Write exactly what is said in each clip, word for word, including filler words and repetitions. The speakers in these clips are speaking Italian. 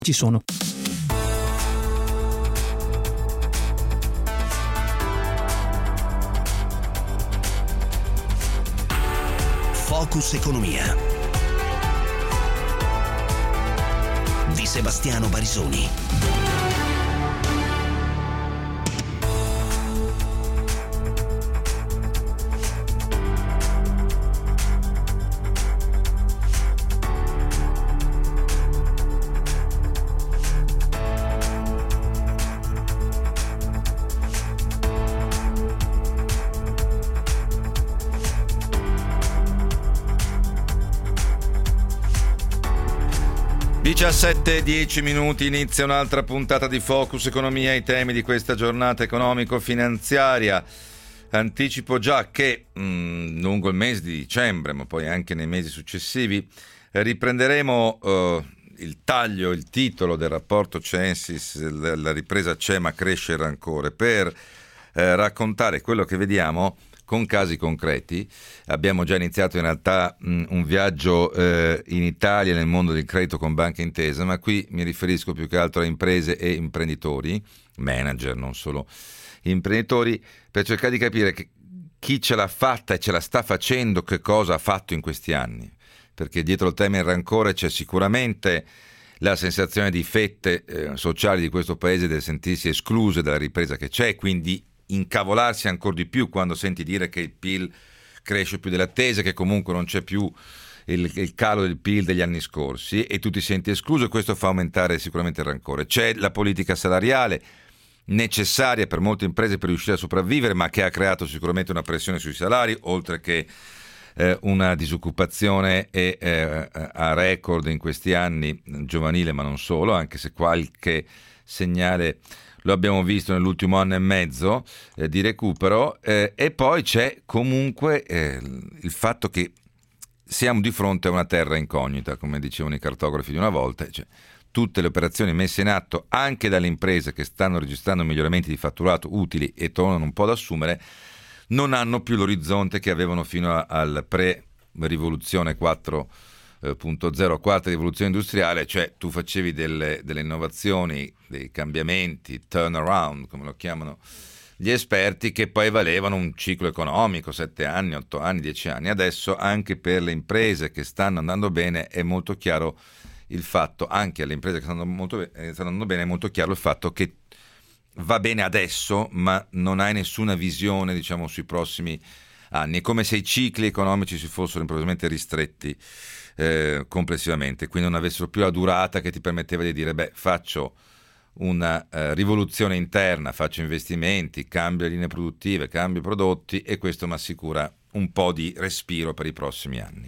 ci sono. Focus Economia di Sebastiano Barisoni. diciassette e dieci minuti, inizia un'altra puntata di Focus Economia, i temi di questa giornata economico-finanziaria. Anticipo già che mh, lungo il mese di dicembre, ma poi anche nei mesi successivi, eh, riprenderemo eh, il taglio, il titolo del rapporto Censis, la ripresa c'è ma cresce il rancore, per eh, raccontare quello che vediamo con casi concreti. Abbiamo già iniziato in realtà mh, un viaggio eh, in Italia nel mondo del credito con Banca Intesa, ma qui mi riferisco più che altro a imprese e imprenditori, manager, non solo imprenditori, per cercare di capire che, chi ce l'ha fatta e ce la sta facendo, che cosa ha fatto in questi anni. Perché dietro il tema del rancore c'è sicuramente la sensazione di fette eh, sociali di questo paese del sentirsi escluse dalla ripresa che c'è, quindi incavolarsi ancora di più quando senti dire che il P I L cresce più delle attese, che comunque non c'è più il, il calo del P I L degli anni scorsi e tu ti senti escluso, e questo fa aumentare sicuramente il rancore. C'è la politica salariale necessaria per molte imprese per riuscire a sopravvivere, ma che ha creato sicuramente una pressione sui salari, oltre che eh, una disoccupazione e, eh, a record in questi anni, giovanile ma non solo, anche se qualche segnale lo abbiamo visto nell'ultimo anno e mezzo eh, di recupero, eh, e poi c'è comunque eh, il fatto che siamo di fronte a una terra incognita, come dicevano i cartografi di una volta, cioè tutte le operazioni messe in atto anche dalle imprese che stanno registrando miglioramenti di fatturato utili e tornano un po' ad assumere, non hanno più l'orizzonte che avevano fino a, al pre-rivoluzione quattro punto zero, quarta rivoluzione industriale, cioè tu facevi delle, delle innovazioni, dei cambiamenti, turnaround come lo chiamano gli esperti, che poi valevano un ciclo economico, sette anni, otto anni, dieci anni. Adesso anche per le imprese che stanno andando bene è molto chiaro il fatto, anche alle imprese che stanno, molto, eh, stanno andando bene è molto chiaro il fatto che va bene adesso, ma non hai nessuna visione, diciamo, sui prossimi anni. È come se i cicli economici si fossero improvvisamente ristretti Eh, complessivamente, quindi non avessero più la durata che ti permetteva di dire beh, faccio una eh, rivoluzione interna, faccio investimenti, cambio linee produttive, cambio prodotti, e questo mi assicura un po' di respiro per i prossimi anni.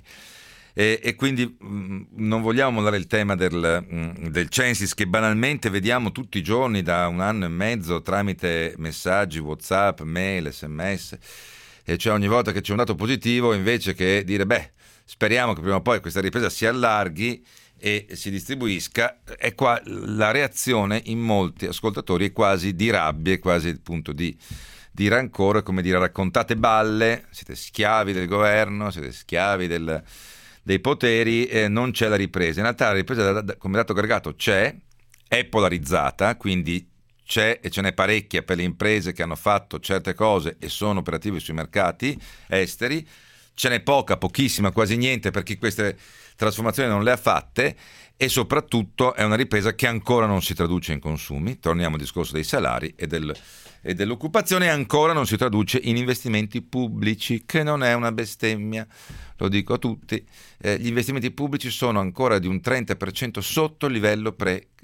E, e quindi mh, non vogliamo mollare il tema del, mh, del Censis, che banalmente vediamo tutti i giorni da un anno e mezzo tramite messaggi, WhatsApp, mail, sms, e cioè ogni volta che c'è un dato positivo, invece che dire beh, speriamo che prima o poi questa ripresa si allarghi e si distribuisca, è qua la reazione in molti ascoltatori è quasi di rabbia, è quasi appunto di, di rancore, come dire raccontate balle, siete schiavi del governo, siete schiavi del, dei poteri, e non c'è la ripresa. In realtà la ripresa da, da, come dato aggregato c'è, è polarizzata, quindi c'è e ce n'è parecchia per le imprese che hanno fatto certe cose e sono operative sui mercati esteri. Ce n'è poca, pochissima, quasi niente per chi queste trasformazioni non le ha fatte, e soprattutto è una ripresa che ancora non si traduce in consumi. Torniamo al discorso dei salari e, del, e dell'occupazione, e ancora non si traduce in investimenti pubblici, che non è una bestemmia, lo dico a tutti. Eh, gli investimenti pubblici sono ancora di un trenta per cento sotto il livello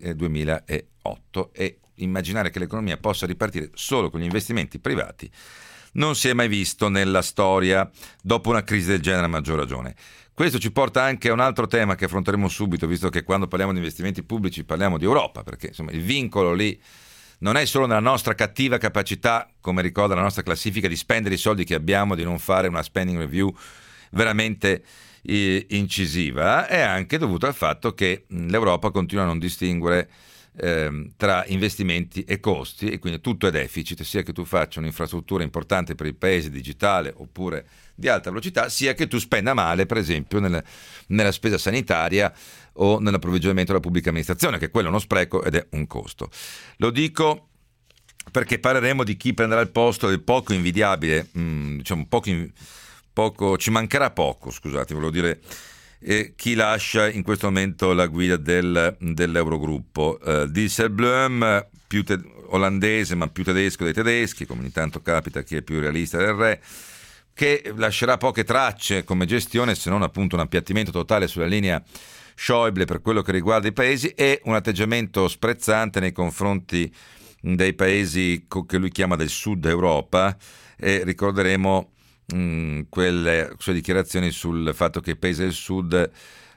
pre-duemilaotto, e immaginare che l'economia possa ripartire solo con gli investimenti privati non si è mai visto nella storia. Dopo una crisi del genere, a maggior ragione. Questo ci porta anche a un altro tema che affronteremo subito, visto che quando parliamo di investimenti pubblici parliamo di Europa, perché insomma il vincolo lì non è solo nella nostra cattiva capacità, come ricorda la nostra classifica, di spendere i soldi che abbiamo, di non fare una spending review veramente eh, incisiva, è anche dovuto al fatto che l'Europa continua a non distinguere Ehm, tra investimenti e costi, e quindi tutto è deficit, sia che tu faccia un'infrastruttura importante per il paese digitale oppure di alta velocità, sia che tu spenda male per esempio nel, nella spesa sanitaria o nell'approvvigionamento della pubblica amministrazione, che quello è uno spreco ed è un costo. Lo dico perché parleremo di chi prenderà il posto del poco invidiabile, mh, diciamo poco, in, poco ci mancherà poco, scusate, volevo dire eh, chi lascia in questo momento la guida del, dell'Eurogruppo. Uh, Dijsselbloem, più te- olandese ma più tedesco dei tedeschi, come ogni tanto capita, chi è più realista del re, che lascerà poche tracce come gestione, se non appunto un appiattimento totale sulla linea Schäuble per quello che riguarda i paesi, e un atteggiamento sprezzante nei confronti dei paesi che lui chiama del sud Europa, e ricorderemo mh, quelle sue dichiarazioni sul fatto che i paesi del sud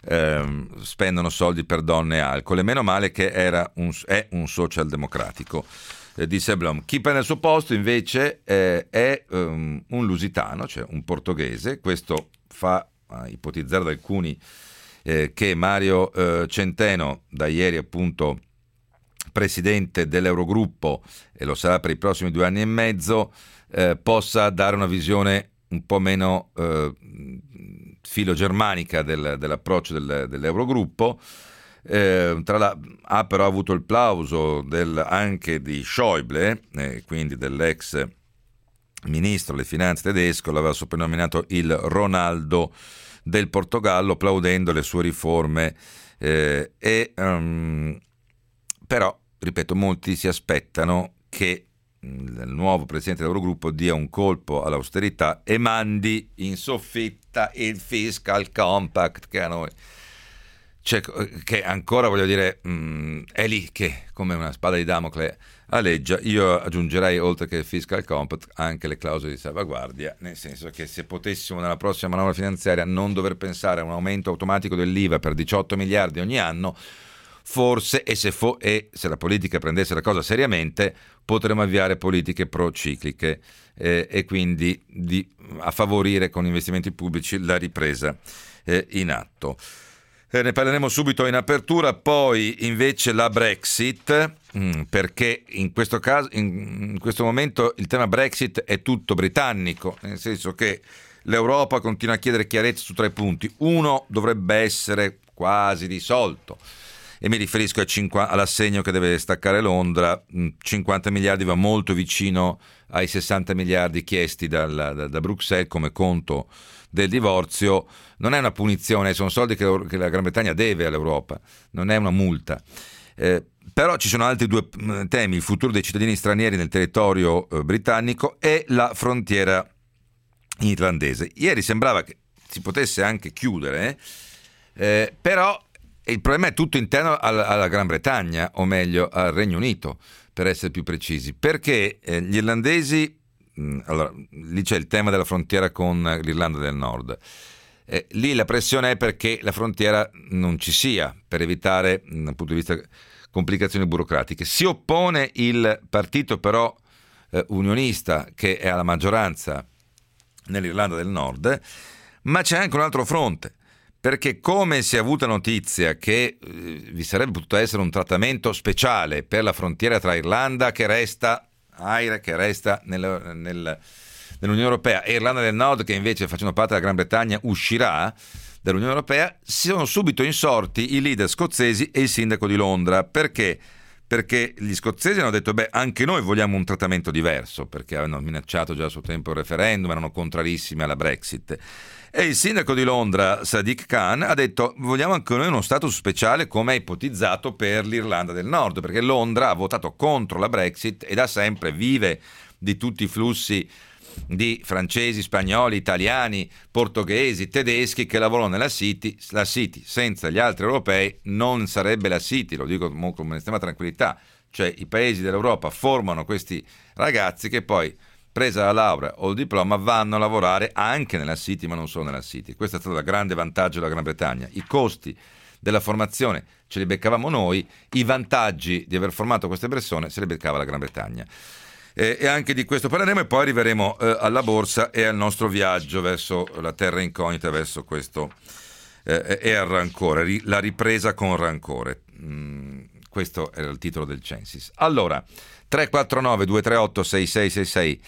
eh, spendono soldi per donne e alcol, e meno male che era un, è un socialdemocratico. Eh, Dijsselbloem. Chi prende il suo posto invece eh, è um, un lusitano, cioè un portoghese. Questo fa uh, ipotizzare da alcuni eh, che Mario eh, Centeno, da ieri appunto presidente dell'Eurogruppo, e lo sarà per i prossimi due anni e mezzo, eh, possa dare una visione un po' meno eh, filogermanica del, dell'approccio del, dell'Eurogruppo. Eh, tra la, ha però avuto il plauso del, anche di Schäuble, eh, quindi dell'ex ministro delle finanze tedesco, l'aveva soprannominato il Ronaldo del Portogallo, plaudendo le sue riforme, eh, e um, però, ripeto, molti si aspettano che il nuovo presidente dell'Eurogruppo dia un colpo all'austerità e mandi in soffitta il fiscal compact, che a noi, cioè, che ancora, voglio dire, mh, è lì che come una spada di Damocle aleggia. Io aggiungerei, oltre che il fiscal compact, anche le clausole di salvaguardia, nel senso che se potessimo nella prossima manovra finanziaria non dover pensare a un aumento automatico dell'I V A per diciotto miliardi ogni anno, forse, e se, fo- e se la politica prendesse la cosa seriamente, potremmo avviare politiche procicliche eh, e quindi di, a favorire con investimenti pubblici la ripresa eh, in atto. Eh, ne parleremo subito in apertura. Poi invece la Brexit, mh, perché in questo caso, in, in questo momento il tema Brexit è tutto britannico, nel senso che l'Europa continua a chiedere chiarezza su tre punti. Uno dovrebbe essere quasi risolto, e mi riferisco a cinquanta, all'assegno che deve staccare Londra. cinquanta miliardi va molto vicino ai sessanta miliardi chiesti dal, da, da Bruxelles come conto del divorzio. Non è una punizione, sono soldi che, che la Gran Bretagna deve all'Europa, non è una multa. Eh, però ci sono altri due temi: il futuro dei cittadini stranieri nel territorio eh, britannico e la frontiera irlandese. Ieri sembrava che si potesse anche chiudere, eh, però il problema è tutto interno alla, alla Gran Bretagna, o meglio al Regno Unito, per essere più precisi, perché eh, gli irlandesi, mh, allora lì c'è il tema della frontiera con l'Irlanda del Nord, eh, lì la pressione è perché la frontiera non ci sia, per evitare mh, dal punto di vista complicazioni burocratiche. Si oppone il partito però eh, unionista, che è alla maggioranza nell'Irlanda del Nord, ma c'è anche un altro fronte, perché come si è avuta notizia che eh, vi sarebbe potuto essere un trattamento speciale per la frontiera tra Irlanda, che resta Aire, che resta nel, nel, nell'Unione Europea, e Irlanda del Nord, che invece, facendo parte della Gran Bretagna, uscirà dall'Unione Europea, si sono subito insorti i leader scozzesi e il sindaco di Londra. Perché? Perché gli scozzesi hanno detto: beh, anche noi vogliamo un trattamento diverso, perché avevano minacciato già a suo tempo il referendum, erano contrarissimi alla Brexit. E il sindaco di Londra, Sadiq Khan, ha detto: vogliamo anche noi uno status speciale come è ipotizzato per l'Irlanda del Nord, perché Londra ha votato contro la Brexit e da sempre vive di tutti i flussi di francesi, spagnoli, italiani, portoghesi, tedeschi che lavorano nella City. La City senza gli altri europei non sarebbe la City, lo dico con estrema tranquillità. Cioè i paesi dell'Europa formano questi ragazzi che poi, presa la laurea o il diploma, vanno a lavorare anche nella City, ma non solo nella City. Questo è stato il grande vantaggio della Gran Bretagna. I costi della formazione ce li beccavamo noi, i vantaggi di aver formato queste persone se li beccava la Gran Bretagna. E, e anche di questo parleremo, e poi arriveremo eh, alla borsa e al nostro viaggio verso la terra incognita, verso questo eh, e al rancore, ri, la ripresa con rancore. Mm, questo era il titolo del Censis. Allora, tre quattro nove due tre otto sei sei sei sei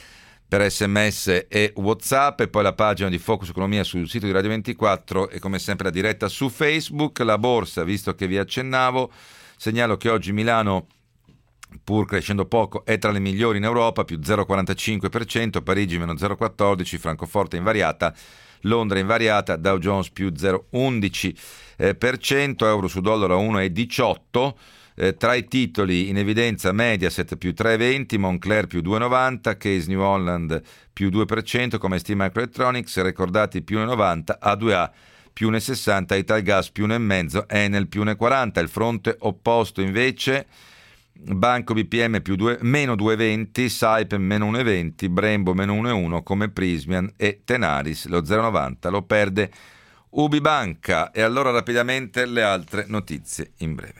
per sms e WhatsApp, e poi la pagina di Focus Economia sul sito di Radio ventiquattro e come sempre la diretta su Facebook. La borsa, visto che vi accennavo, segnalo che oggi Milano, pur crescendo poco, è tra le migliori in Europa, più zero virgola quarantacinque per cento, Parigi meno zero virgola quattordici, Francoforte invariata, Londra invariata, Dow Jones più zero virgola undici per cento, euro su dollaro a uno virgola diciotto. Eh, tra i titoli in evidenza Mediaset più tre virgola venti, Moncler più due virgola novanta, Case New Holland più due per cento, come Steam Microelectronics, Recordati più uno virgola novanta, A due A più uno virgola sessanta, Italgas più uno virgola cinque, Enel più uno virgola quaranta. Il fronte opposto invece, Banco B P M più due, meno due virgola venti, Saipem meno uno virgola venti, Brembo meno uno virgola uno, come Prismian e Tenaris lo zero virgola novanta lo perde Ubibanca. E allora rapidamente le altre notizie in breve.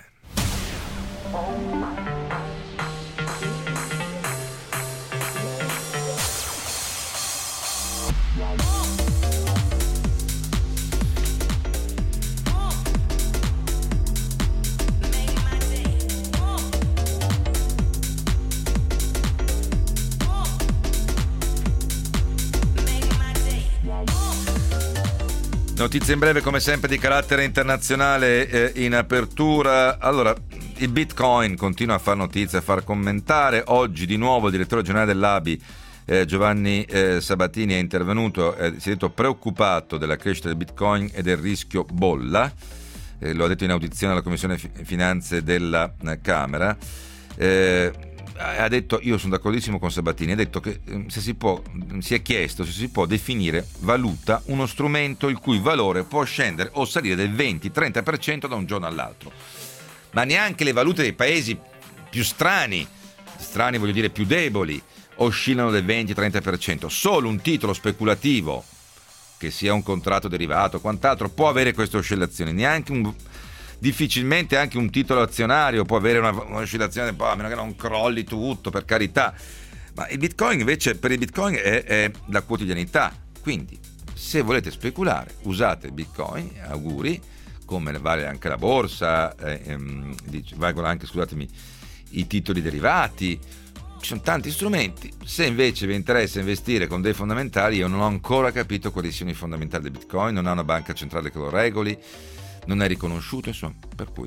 Notizie in breve come sempre di carattere internazionale eh, in apertura. Allora, il Bitcoin continua a far notizia, a far commentare. Oggi di nuovo il direttore generale dell'A B I, eh, Giovanni eh, Sabatini, è intervenuto, eh, si è detto preoccupato della crescita del Bitcoin e del rischio bolla. Eh, lo ha detto in audizione alla Commissione Finanze della eh, Camera. Eh, ha detto, io sono d'accordissimo con Sabatini, ha detto che se si può, si è chiesto se si può definire valuta uno strumento il cui valore può scendere o salire del venti trenta per cento da un giorno all'altro. Ma neanche le valute dei paesi più strani, strani voglio dire più deboli, oscillano del venti trenta per cento. Solo un titolo speculativo, che sia un contratto derivato o quant'altro, può avere queste oscillazioni. Neanche un difficilmente anche un titolo azionario può avere una, un'oscillazione, a meno che non crolli tutto, per carità. Ma il Bitcoin invece, per il Bitcoin è, è la quotidianità. Quindi se volete speculare usate il Bitcoin, auguri, come vale anche la borsa, eh, ehm, valgono anche, scusatemi, i titoli derivati. Ci sono tanti strumenti. Se invece vi interessa investire con dei fondamentali, io non ho ancora capito quali siano i fondamentali del Bitcoin, non ha una banca centrale che lo regoli, non è riconosciuto, insomma, per cui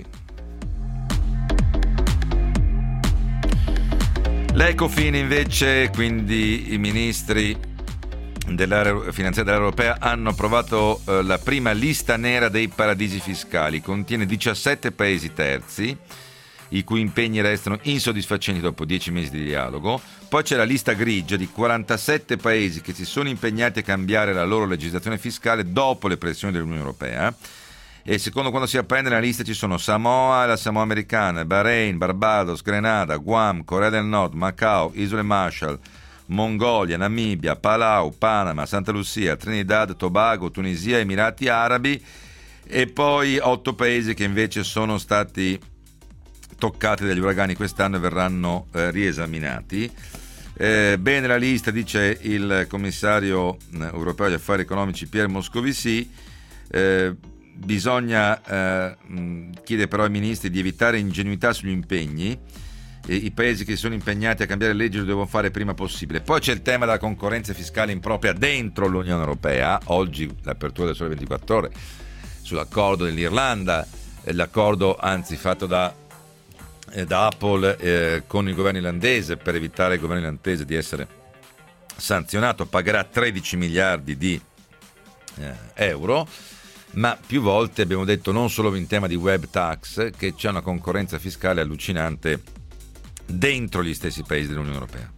l'Ecofin invece, quindi i ministri dell'area finanziaria dell'area europea, hanno approvato eh, la prima lista nera dei paradisi fiscali. Contiene diciassette paesi terzi i cui impegni restano insoddisfacenti dopo dieci mesi di dialogo. Poi c'è la lista grigia di quarantasette paesi che si sono impegnati a cambiare la loro legislazione fiscale dopo le pressioni dell'Unione Europea. E secondo quando si apprende nella lista ci sono Samoa, la Samoa americana, Bahrain, Barbados, Grenada, Guam, Corea del Nord, Macao, Isole Marshall, Mongolia, Namibia, Palau, Panama, Santa Lucia, Trinidad, Tobago, Tunisia, Emirati Arabi, e poi otto paesi che invece sono stati toccati dagli uragani quest'anno e verranno eh, riesaminati. Eh, bene la lista, dice il commissario europeo agli affari economici Pierre Moscovici. eh, Bisogna eh, chiede però ai ministri di evitare ingenuità sugli impegni. E i paesi che si sono impegnati a cambiare legge lo devono fare prima possibile. Poi c'è il tema della concorrenza fiscale impropria dentro l'Unione Europea. Oggi l'apertura del Sole ventiquattro Ore sull'accordo dell'Irlanda, l'accordo anzi fatto da, eh, da Apple eh, con il governo irlandese per evitare il governo irlandese di essere sanzionato, pagherà tredici miliardi di eh, euro. Ma più volte abbiamo detto, non solo in tema di web tax, che c'è una concorrenza fiscale allucinante dentro gli stessi paesi dell'Unione Europea.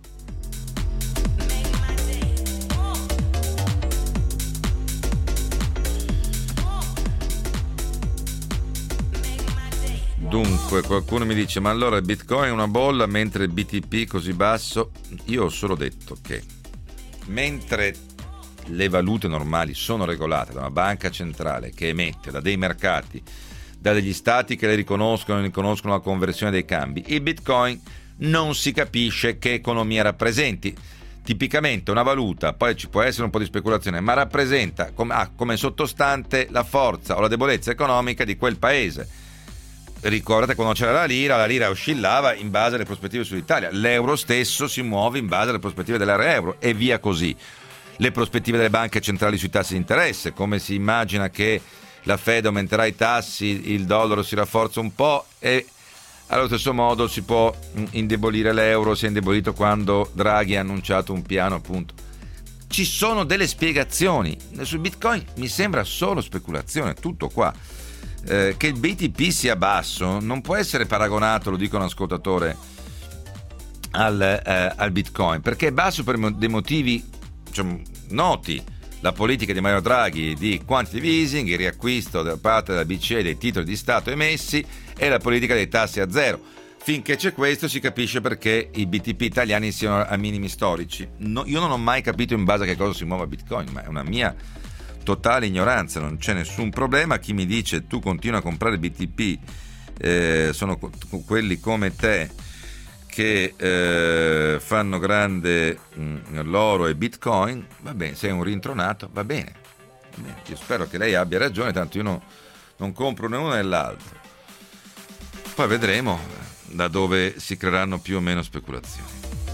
Dunque, qualcuno mi dice, ma allora il Bitcoin è una bolla mentre il B T P così basso? Io ho solo detto che mentre le valute normali sono regolate da una banca centrale che emette, da dei mercati, da degli stati che le riconoscono e riconoscono la conversione dei cambi, il Bitcoin non si capisce che economia rappresenti. Tipicamente una valuta, poi ci può essere un po' di speculazione, ma rappresenta come, ah, come sottostante la forza o la debolezza economica di quel paese. ricordate quando c'era la lira, la lira oscillava in base alle prospettive sull'Italia, l'euro stesso si muove in base alle prospettive dell'area euro e via così. Le prospettive delle banche centrali sui tassi di interesse, come si immagina che la Fed aumenterà i tassi, il dollaro si rafforza un po' e allo stesso modo si può indebolire l'euro, si è indebolito quando Draghi ha annunciato un piano, appunto. Ci sono delle spiegazioni. Sul Bitcoin mi sembra solo speculazione, tutto qua. Eh, che il B T P sia basso non può essere paragonato, lo dico a un ascoltatore, al, eh, al Bitcoin, perché è basso per dei motivi, diciamo, noti. La politica di Mario Draghi di quantitative easing, il riacquisto da parte della B C E dei titoli di Stato emessi e la politica dei tassi a zero. Finché c'è questo si capisce perché i B T P italiani siano a minimi storici. No, io non ho mai capito in base a che cosa si muova Bitcoin, ma è una mia totale ignoranza, non c'è nessun problema. Chi mi dice tu continua a comprare B T P, eh, sono quelli come te che eh, fanno grande mh, l'oro e Bitcoin, va bene, sei un rintronato, va bene, va bene. Io spero che lei abbia ragione, tanto io no, non compro né uno né l'altro. Poi vedremo da dove si creeranno più o meno speculazioni.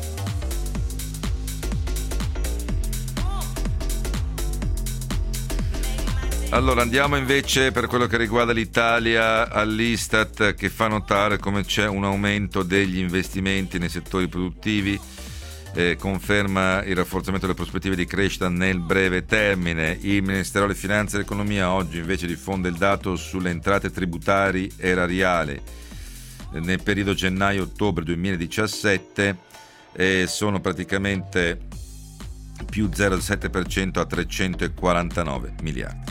Allora andiamo invece per quello che riguarda l'Italia all'Istat, che fa notare come c'è un aumento degli investimenti nei settori produttivi, eh, conferma il rafforzamento delle prospettive di crescita nel breve termine. Il Ministero delle Finanze e dell'Economia oggi invece diffonde il dato sulle entrate tributarie erariali nel periodo gennaio-ottobre duemiladiciassette, eh, sono praticamente più zero virgola sette per cento a trecentoquarantanove miliardi.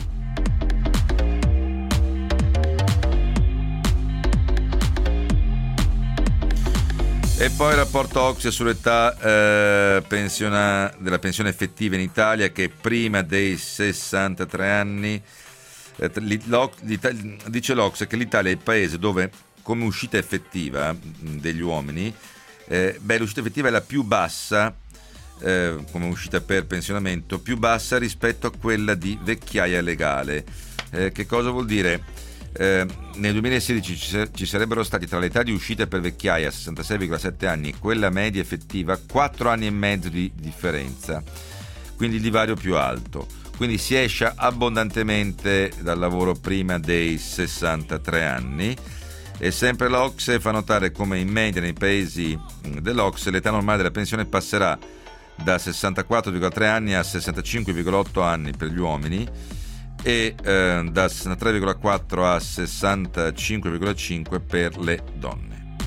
E poi il rapporto O C S E sull'età eh, pensiona, della pensione effettiva in Italia, che prima dei sessantatré anni, eh, dice l'O C S E che l'Italia è il paese dove come uscita effettiva degli uomini, eh, beh, l'uscita effettiva è la più bassa, eh, come uscita per pensionamento, più bassa rispetto a quella di vecchiaia legale. Eh, che cosa vuol dire? Eh, nel duemilasedici ci sarebbero stati tra l'età di uscita per vecchiaia sessantasei virgola sette anni e quella media effettiva quattro anni e mezzo di differenza, quindi il divario più alto, quindi si esce abbondantemente dal lavoro prima dei sessantatré anni. E sempre l'O C S E fa notare come in media nei paesi dell'O C S E l'età normale della pensione passerà da sessantaquattro virgola tre anni a sessantacinque virgola otto anni per gli uomini e eh, da sessantatré virgola quattro a sessantacinque virgola cinque per le donne.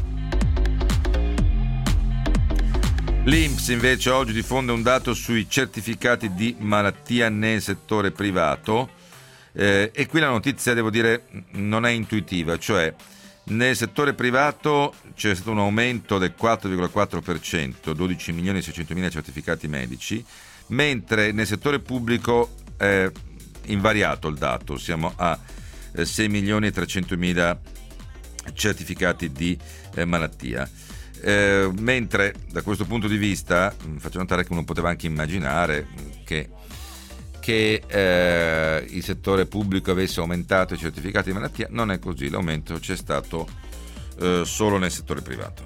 L'I N P S invece oggi diffonde un dato sui certificati di malattia nel settore privato, eh, e qui la notizia, devo dire, non è intuitiva, cioè nel settore privato c'è stato un aumento del quattro virgola quattro per cento, dodici milioni e seicentomila certificati medici, mentre nel settore pubblico è invariato il dato, siamo a sei milioni e trecentomila certificati di eh, malattia. Eh, mentre da questo punto di vista faccio notare che uno poteva anche immaginare che che eh, il settore pubblico avesse aumentato i certificati di malattia. Non è così, l'aumento c'è stato eh, solo nel settore privato.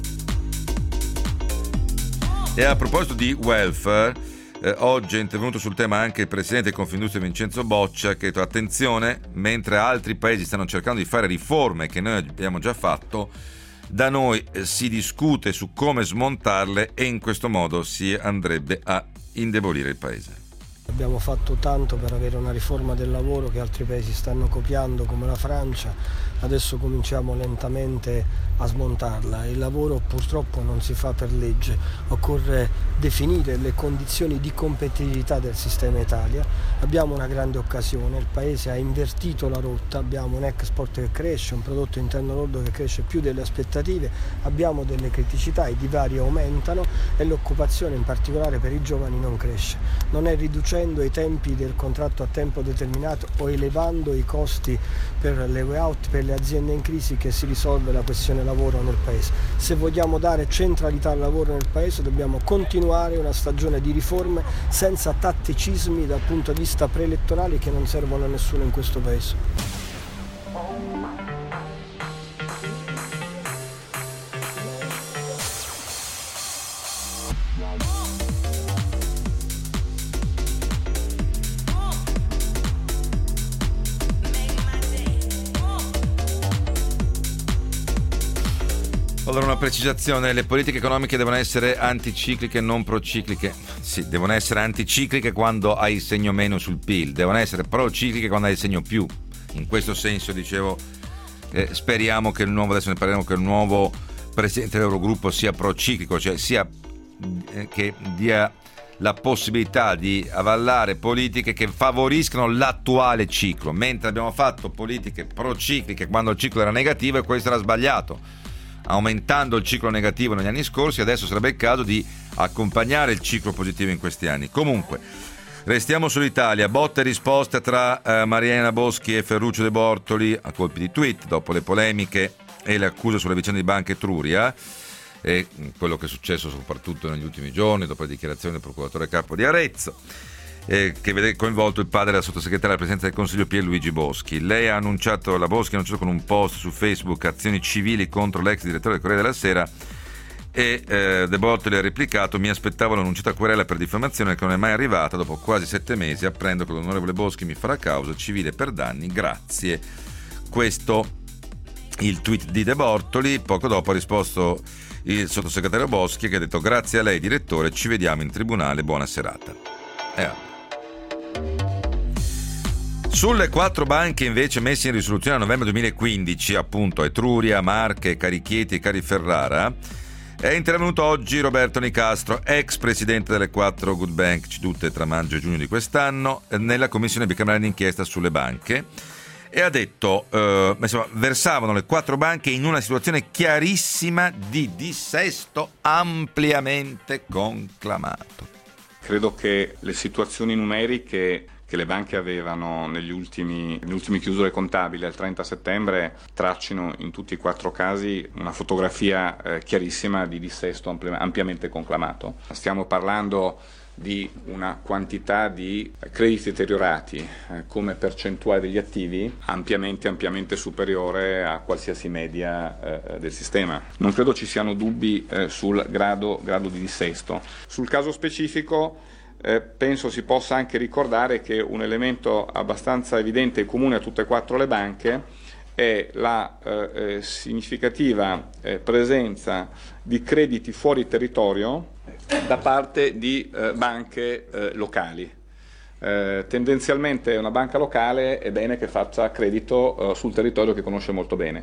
E a proposito di welfare, eh, oggi è intervenuto sul tema anche il presidente di Confindustria Vincenzo Boccia, che ha detto attenzione, mentre altri paesi stanno cercando di fare riforme che noi abbiamo già fatto, da noi eh, si discute su come smontarle e in questo modo si andrebbe a indebolire il paese. Abbiamo fatto tanto per avere una riforma del lavoro che altri paesi stanno copiando, come la Francia. Adesso cominciamo lentamente a smontarla. Il lavoro purtroppo non si fa per legge, occorre definire le condizioni di competitività del sistema Italia. Abbiamo una grande occasione, il paese ha invertito la rotta, abbiamo un export che cresce, un prodotto interno lordo che cresce più delle aspettative, abbiamo delle criticità, i divari aumentano e l'occupazione in particolare per i giovani non cresce. Non è riducendo i tempi del contratto a tempo determinato o elevando i costi per le way-out, per le aziende in crisi, che si risolve la questione lavoro nel paese. Se vogliamo dare centralità al lavoro nel paese dobbiamo continuare una stagione di riforme senza tatticismi dal punto di vista preelettorale che non servono a nessuno in questo paese. Allora, una precisazione: le politiche economiche devono essere anticicliche, non procicliche. Sì, devono essere anticicliche quando hai il segno meno sul P I L, devono essere procicliche quando hai il segno più. In questo senso, dicevo, eh, speriamo che il nuovo, adesso ne parleremo, che il nuovo presidente dell'Eurogruppo sia prociclico, cioè sia eh, che dia la possibilità di avallare politiche che favoriscano l'attuale ciclo, mentre abbiamo fatto politiche procicliche quando il ciclo era negativo, e questo era sbagliato, aumentando il ciclo negativo negli anni scorsi. Adesso sarebbe il caso di accompagnare il ciclo positivo in questi anni. Comunque, restiamo sull'Italia. Botte e risposte tra eh, Mariana Boschi e Ferruccio De Bortoli a colpi di tweet dopo le polemiche e le accuse sulle vicende di Banca Etruria e quello che è successo soprattutto negli ultimi giorni dopo le dichiarazioni del procuratore capo di Arezzo, eh, che vede coinvolto il padre della sottosegretaria alla presidenza del Consiglio Pierluigi Boschi. Lei ha annunciato, la Boschi ha annunciato con un post su Facebook azioni civili contro l'ex direttore del Corriere della Sera, e eh, De Bortoli ha replicato: mi aspettavo l'annunciata querela per diffamazione che non è mai arrivata, dopo quasi sette mesi apprendo che l'onorevole Boschi mi farà causa civile per danni, grazie. Questo il tweet di De Bortoli. Poco dopo ha risposto il sottosegretario Boschi, che ha detto: grazie a lei direttore, ci vediamo in tribunale, buona serata. Eh. Sulle quattro banche invece messe in risoluzione a novembre duemilaquindici, appunto Etruria, Marche, Carichieti e Cariferrara, è intervenuto oggi Roberto Nicastro, ex presidente delle quattro Good Bank cedute tra maggio e giugno di quest'anno, nella commissione bicamerale d'inchiesta sulle banche, e ha detto eh, insomma, versavano le quattro banche in una situazione chiarissima di dissesto ampiamente conclamato. Credo che le situazioni numeriche che le banche avevano negli ultimi, nelle ultime chiusure contabili al trenta settembre traccino in tutti e quattro casi una fotografia eh, chiarissima di dissesto ampli- ampiamente conclamato. Stiamo parlando di una quantità di crediti deteriorati eh, come percentuale degli attivi ampiamente ampiamente superiore a qualsiasi media eh, del sistema. Non credo ci siano dubbi eh, sul grado, grado di dissesto. Sul caso specifico eh, penso si possa anche ricordare che un elemento abbastanza evidente e comune a tutte e quattro le banche è la eh, significativa eh, presenza di crediti fuori territorio da parte di eh, banche eh, locali. Eh, tendenzialmente una banca locale è bene che faccia credito eh, sul territorio che conosce molto bene.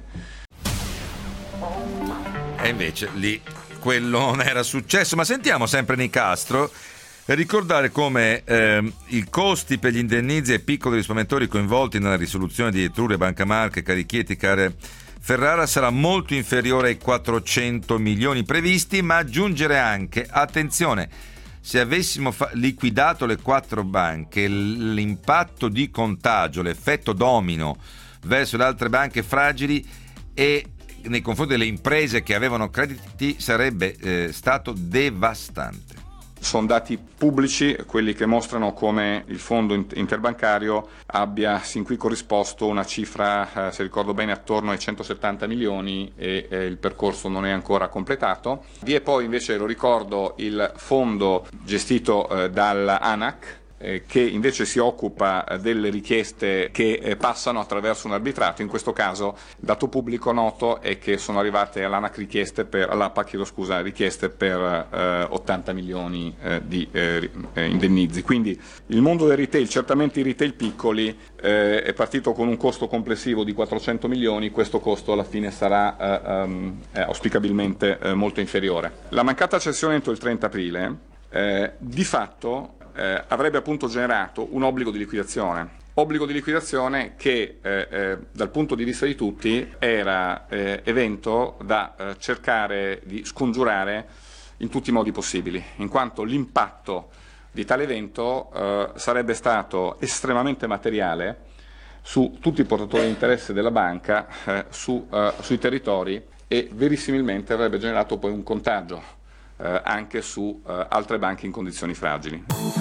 E invece lì quello non era successo. Ma sentiamo sempre Nicastro ricordare come eh, i costi per gli indennizzi ai piccoli risparmiatori coinvolti nella risoluzione di Etruria, Banca Marche, Carichieti, Cariferrara sarà molto inferiore ai quattrocento milioni previsti, ma aggiungere anche, attenzione, se avessimo fa- liquidato le quattro banche, l- l'impatto di contagio, l'effetto domino verso le altre banche fragili e nei confronti delle imprese che avevano crediti sarebbe eh, stato devastante. Sono dati pubblici quelli che mostrano come il fondo interbancario abbia sin qui corrisposto una cifra, eh, se ricordo bene, attorno ai centosettanta milioni e eh, il percorso non è ancora completato. Vi è poi invece, lo ricordo, il fondo gestito eh, dall'ANAC, eh, che invece si occupa eh, delle richieste che eh, passano attraverso un arbitrato. In questo caso il dato pubblico noto è che sono arrivate all'ANAC richieste per, all'APA, chiedo scusa, richieste per eh, ottanta milioni eh, di eh, indennizi. Quindi il mondo del retail, certamente i retail piccoli, eh, è partito con un costo complessivo di quattrocento milioni, questo costo alla fine sarà eh, um, eh, auspicabilmente eh, molto inferiore. La mancata cessione entro il trenta aprile eh, di fatto Eh, avrebbe appunto generato un obbligo di liquidazione, obbligo di liquidazione che eh, eh, dal punto di vista di tutti era eh, evento da eh, cercare di scongiurare in tutti i modi possibili, in quanto l'impatto di tale evento eh, sarebbe stato estremamente materiale su tutti i portatori di interesse della banca, eh, su, eh, sui territori, e verissimilmente avrebbe generato poi un contagio Eh, anche su eh, altre banche in condizioni fragili.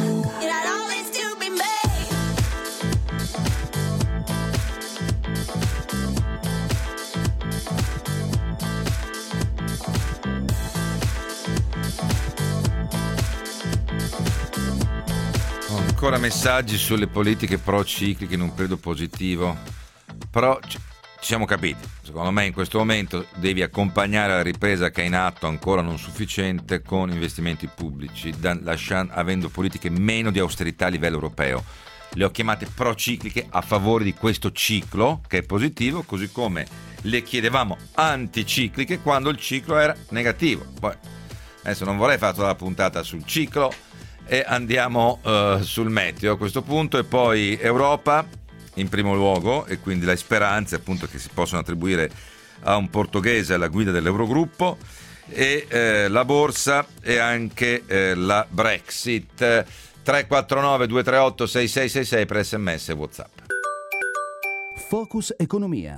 Ho ancora messaggi sulle politiche pro-cicliche in un periodo positivo. Pro ci siamo capiti. Secondo me in questo momento devi accompagnare la ripresa che è in atto, ancora non sufficiente, con investimenti pubblici, da, lasciando, avendo politiche meno di austerità a livello europeo. Le ho chiamate procicliche, a favore di questo ciclo che è positivo, così come le chiedevamo anticicliche quando il ciclo era negativo. Poi adesso non vorrei fare tutta la puntata sul ciclo e andiamo uh, sul meteo a questo punto, e poi Europa in primo luogo, e quindi le speranze appunto che si possono attribuire a un portoghese alla guida dell'Eurogruppo, e eh, la borsa e anche eh, la Brexit. Tre quattro nove due tre otto sei sei sei sei per sms e WhatsApp. Focus Economia.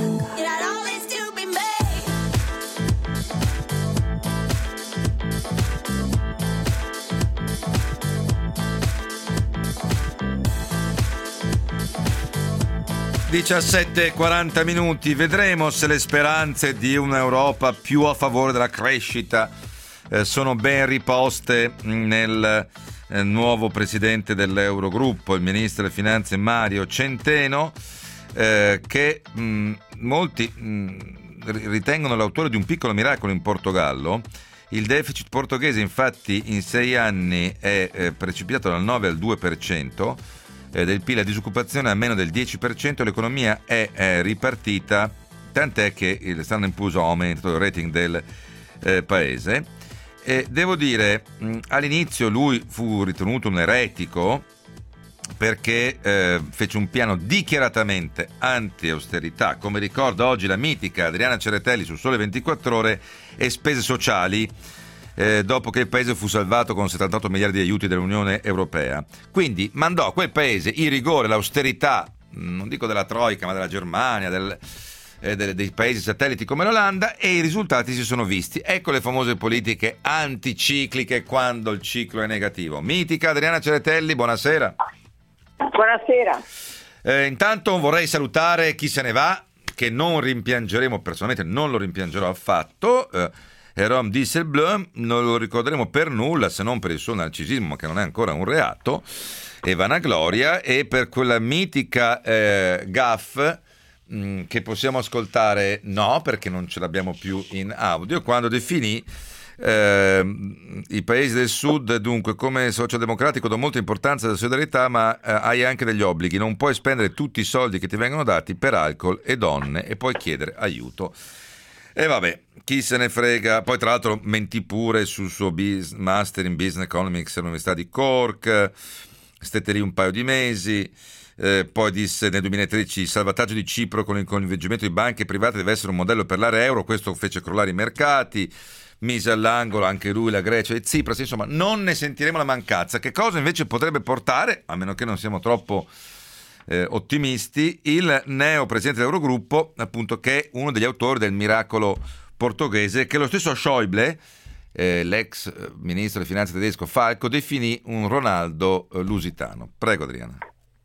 diciassette e quaranta minuti, vedremo se le speranze di un'Europa più a favore della crescita eh, sono ben riposte nel eh, nuovo presidente dell'Eurogruppo, il ministro delle Finanze Mario Centeno, eh, che mh, molti mh, ritengono l'autore di un piccolo miracolo in Portogallo. Il deficit portoghese infatti in sei anni è eh, precipitato dal nove al due per cento del P I L, la disoccupazione a meno del dieci per cento, l'economia è, è ripartita, tant'è che il Standard and Poor's ha aumentato il rating del eh, paese. E devo dire, mh, all'inizio lui fu ritenuto un eretico perché eh, fece un piano dichiaratamente anti-austerità, come ricorda oggi la mitica Adriana Ceretelli su Sole ventiquattro Ore, e spese sociali, Eh, dopo che il paese fu salvato con settantotto miliardi di aiuti dell'Unione Europea. Quindi mandò a quel paese il rigore, l'austerità, non dico della Troica ma della Germania, del, eh, dei, dei paesi satelliti come l'Olanda, e i risultati si sono visti. Ecco le famose politiche anticicliche quando il ciclo è negativo. Mitica Adriana Ceretelli, buonasera. Buonasera. Eh, intanto vorrei salutare chi se ne va, che non rimpiangeremo, personalmente non lo rimpiangerò affatto. eh, Jérôme Dijsselbloem non lo ricorderemo per nulla, se non per il suo narcisismo, ma che non è ancora un reato, e vanagloria, e per quella mitica eh, gaffe mh, che possiamo ascoltare, no, perché non ce l'abbiamo più in audio, quando definì eh, i paesi del sud, dunque, come socialdemocratico do molta importanza alla solidarietà, ma eh, hai anche degli obblighi, non puoi spendere tutti i soldi che ti vengono dati per alcol e donne e poi chiedere aiuto. E vabbè, chi se ne frega. Poi tra l'altro mentì pure sul suo bis- master in business economics all'università di Cork, stette lì un paio di mesi, eh, poi disse nel duemilatredici il salvataggio di Cipro con il coinvolgimento di banche private deve essere un modello per l'area euro, questo fece crollare i mercati, mise all'angolo anche lui la Grecia e Tsipras, insomma non ne sentiremo la mancanza. Che cosa invece potrebbe portare, a meno che non siamo troppo Eh, ottimisti, il neo presidente dell'Eurogruppo, appunto, che è uno degli autori del miracolo portoghese che lo stesso Schäuble, eh, l'ex ministro delle finanze tedesco Falco, definì un Ronaldo eh, lusitano. Prego Adriana.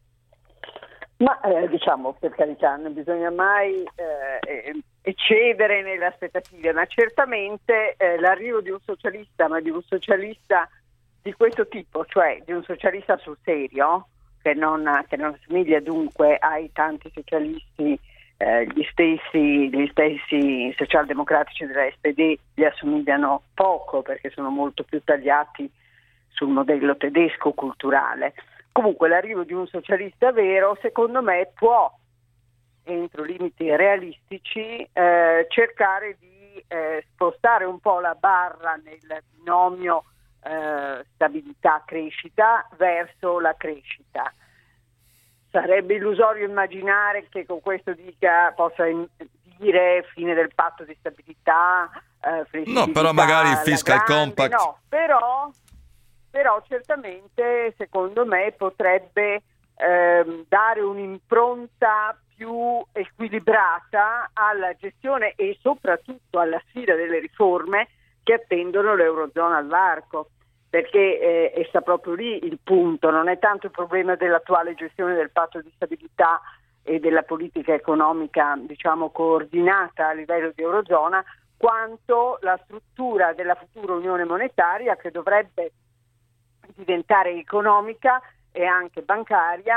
Ma eh, diciamo, per carità, non bisogna mai eh, eccedere nelle aspettative, ma certamente eh, l'arrivo di un socialista, ma di un socialista di questo tipo, cioè di un socialista sul serio, che non, che non assomiglia dunque ai tanti socialisti, eh, gli stessi gli stessi socialdemocratici della S P D gli assomigliano poco perché sono molto più tagliati sul modello tedesco culturale. Comunque l'arrivo di un socialista vero, secondo me, può, entro limiti realistici, eh, cercare di eh, spostare un po' la barra nel binomio Eh, stabilità-crescita verso la crescita. Sarebbe illusorio immaginare che con questo dica possa in, dire fine del patto di stabilità, eh, no, però magari il fiscal grande, compact. No, però, però certamente secondo me potrebbe ehm, dare un'impronta più equilibrata alla gestione e soprattutto alla sfida delle riforme che attendono l'Eurozona al varco, perché eh, e sta proprio lì il punto, non è tanto il problema dell'attuale gestione del patto di stabilità e della politica economica, diciamo, coordinata a livello di Eurozona, quanto la struttura della futura unione monetaria, che dovrebbe diventare economica e anche bancaria,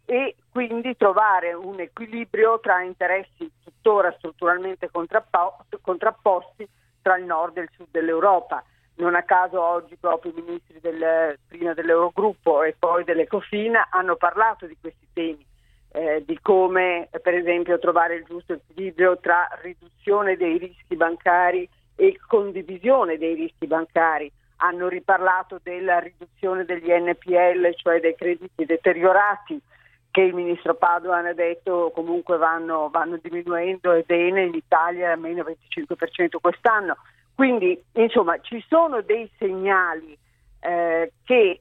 e quindi trovare un equilibrio tra interessi tuttora strutturalmente contrappo- contrapposti tra il nord e il sud dell'Europa. Non a caso oggi proprio i ministri del, prima dell'Eurogruppo e poi dell'Ecofin hanno parlato di questi temi, eh, di come per esempio trovare il giusto equilibrio tra riduzione dei rischi bancari e condivisione dei rischi bancari. Hanno riparlato della riduzione degli N P L, cioè dei crediti deteriorati, che il ministro Padoan ha detto comunque vanno, vanno diminuendo, e bene, in Italia almeno venticinque per cento quest'anno. Quindi insomma ci sono dei segnali eh, che,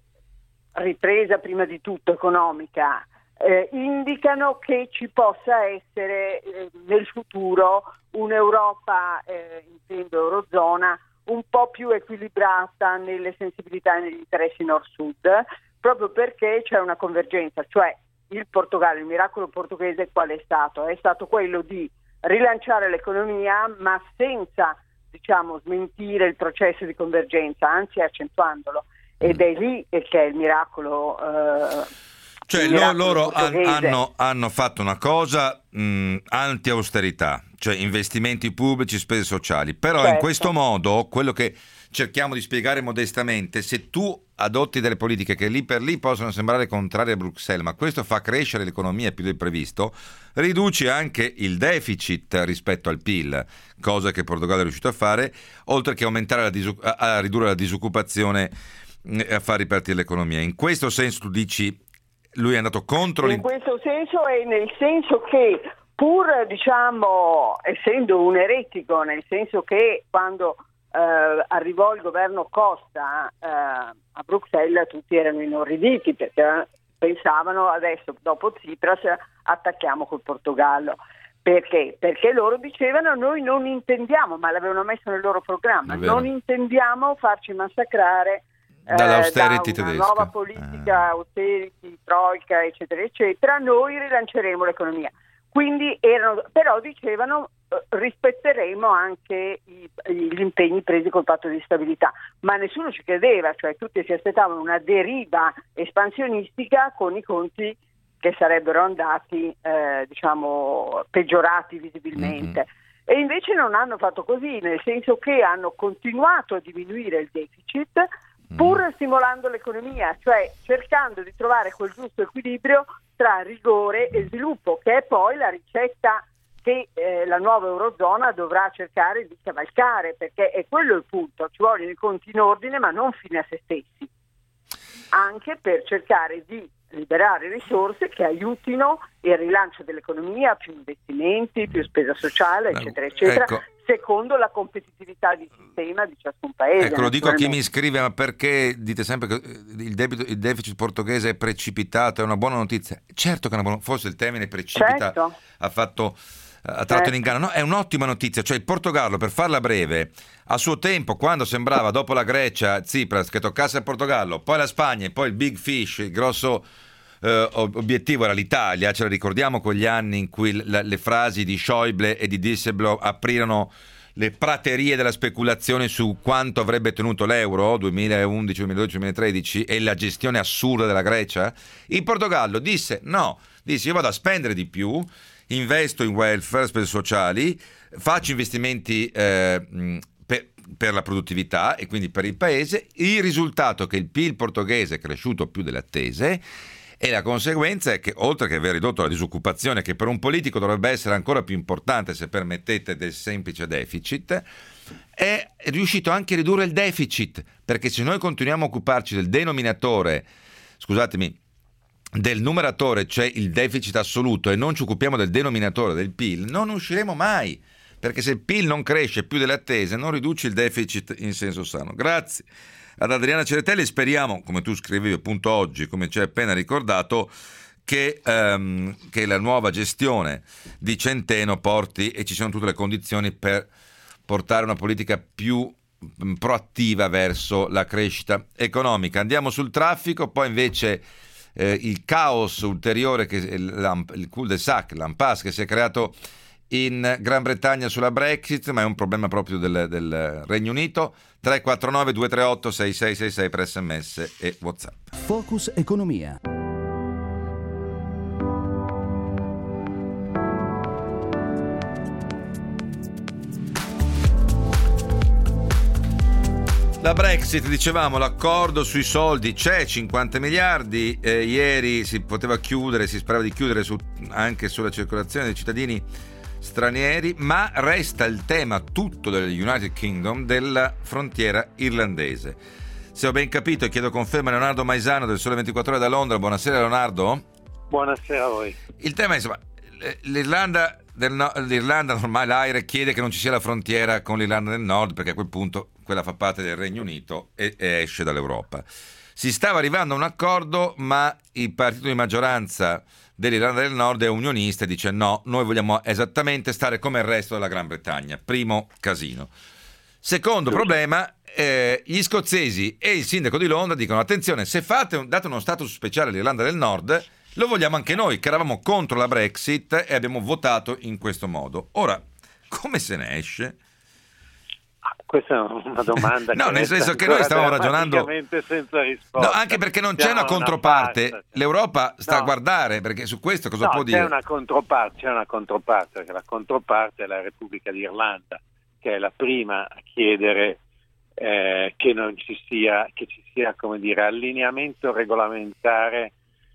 ripresa prima di tutto economica, eh, indicano che ci possa essere eh, nel futuro un'Europa, eh, intendo Eurozona, un po' più equilibrata nelle sensibilità e negli interessi nord-sud, proprio perché c'è una convergenza, cioè il Portogallo, il miracolo portoghese qual è stato? È stato quello di rilanciare l'economia ma senza, diciamo, smentire il processo di convergenza, anzi accentuandolo, ed è lì che è il miracolo. Eh, cioè il miracolo loro han, portoghese. hanno, hanno fatto una cosa mh, anti-austerità, cioè investimenti pubblici, spese sociali, però Certo. in questo modo quello che cerchiamo di spiegare modestamente, se tu adotti delle politiche che lì per lì possono sembrare contrarie a Bruxelles, ma questo fa crescere l'economia più del previsto, riduci anche il deficit rispetto al P I L, cosa che il Portogallo è riuscito a fare, oltre che aumentare la disu- a ridurre la disoccupazione e a far ripartire l'economia. In questo senso tu dici lui è andato contro in questo senso, e nel senso che pur, diciamo, essendo un eretico, nel senso che quando Uh, arrivò il governo Costa uh, a Bruxelles tutti erano inorriditi perché pensavano adesso dopo Tsipras attacchiamo col Portogallo. Perché? Perché loro dicevano noi non intendiamo, ma l'avevano messo nel loro programma, non intendiamo farci massacrare dall'austerity eh, da una tedesca. nuova politica, ah. austerity, troika, eccetera, eccetera, noi rilanceremo l'economia. Quindi erano, però dicevano rispetteremo anche i, gli impegni presi col patto di stabilità, ma nessuno ci credeva, cioè tutti si aspettavano una deriva espansionistica con i conti che sarebbero andati eh, diciamo peggiorati visibilmente. Mm-hmm. E invece non hanno fatto così, nel senso che hanno continuato a diminuire il deficit pur mm. stimolando l'economia, cioè cercando di trovare quel giusto equilibrio tra rigore e sviluppo, che è poi la ricetta che eh, la nuova Eurozona dovrà cercare di cavalcare, perché è quello il punto, ci vogliono i conti in ordine ma non fine a se stessi, anche per cercare di liberare risorse che aiutino il rilancio dell'economia, più investimenti, più spesa sociale, eccetera, eccetera, ecco, secondo la competitività di sistema di ciascun paese. Ecco, lo dico a chi mi scrive, ma perché dite sempre che il, debito, il deficit portoghese è precipitato, è una buona notizia? Certo che è una buona, forse il termine precipita certo. ha fatto... ha tratto certo. in inganno, no, è un'ottima notizia, cioè il Portogallo, per farla breve, a suo tempo, quando sembrava dopo la Grecia, Tsipras, che toccasse al Portogallo, poi la Spagna e poi il big fish, il grosso eh, obiettivo era l'Italia, ce la ricordiamo quegli anni in cui le, le frasi di Schäuble e di Dijsselbloem aprirono le praterie della speculazione su quanto avrebbe tenuto l'euro duemilaundici, duemiladodici, duemilatredici e la gestione assurda della Grecia. Il Portogallo disse no, disse io vado a spendere di più, investo in welfare, spese sociali, faccio investimenti eh, per, per la produttività e quindi per il paese. Il risultato è che il P I L portoghese è cresciuto più delle attese e la conseguenza è che, oltre che aver ridotto la disoccupazione, che per un politico dovrebbe essere ancora più importante, se permettete, del semplice deficit, è riuscito anche a ridurre il deficit, perché se noi continuiamo a occuparci del denominatore, scusatemi, del numeratore, cioè il deficit assoluto, e non ci occupiamo del denominatore del P I L, non usciremo mai, perché se il P I L non cresce più delle attese non riduci il deficit in senso sano. Grazie ad Adriana Ceretelli, speriamo, come tu scrivevi appunto oggi, come ci hai appena ricordato, che, um, che la nuova gestione di Centeno porti e ci siano tutte le condizioni per portare una politica più proattiva verso la crescita economica. Andiamo sul traffico, poi invece Eh, il caos ulteriore, che il cul-de-sac, l'impasse che si è creato in Gran Bretagna sulla Brexit, ma è un problema proprio del, del Regno Unito. Tre quattro nove due tre otto sei sei sei sei per sms e WhatsApp. Focus Economia. La Brexit, dicevamo, l'accordo sui soldi c'è, cinquanta miliardi, eh, ieri si poteva chiudere, si sperava di chiudere su, anche sulla circolazione dei cittadini stranieri, ma resta il tema tutto del United Kingdom della frontiera irlandese. Se ho ben capito, e chiedo conferma, Leonardo Maisano del Sole ventiquattro Ore da Londra. Buonasera Leonardo. Buonasera a voi. Il tema è, insomma, l'Irlanda, del no- l'Irlanda ormai l'Aire chiede che non ci sia la frontiera con l'Irlanda del Nord, perché a quel punto quella fa parte del Regno Unito e, e esce dall'Europa. Si stava arrivando a un accordo, ma il partito di maggioranza dell'Irlanda del Nord è unionista e dice no, noi vogliamo esattamente stare come il resto della Gran Bretagna. Primo casino. Secondo problema, eh, gli scozzesi e il sindaco di Londra dicono attenzione, se fate un, date uno status speciale all'Irlanda del Nord, lo vogliamo anche noi, che eravamo contro la Brexit e abbiamo votato in questo modo. Ora, come se ne esce? Questa è una domanda no, che nel senso che noi stavamo ragionando senza risposta. No, anche perché non Siamo c'è una controparte. Parte. L'Europa sta no. a guardare, perché su questo cosa no, può c'è dire? Una controparte, c'è una controparte, perché la controparte è la Repubblica d'Irlanda, che è la prima a chiedere eh, che non ci sia, che ci sia, come dire, allineamento regolamentare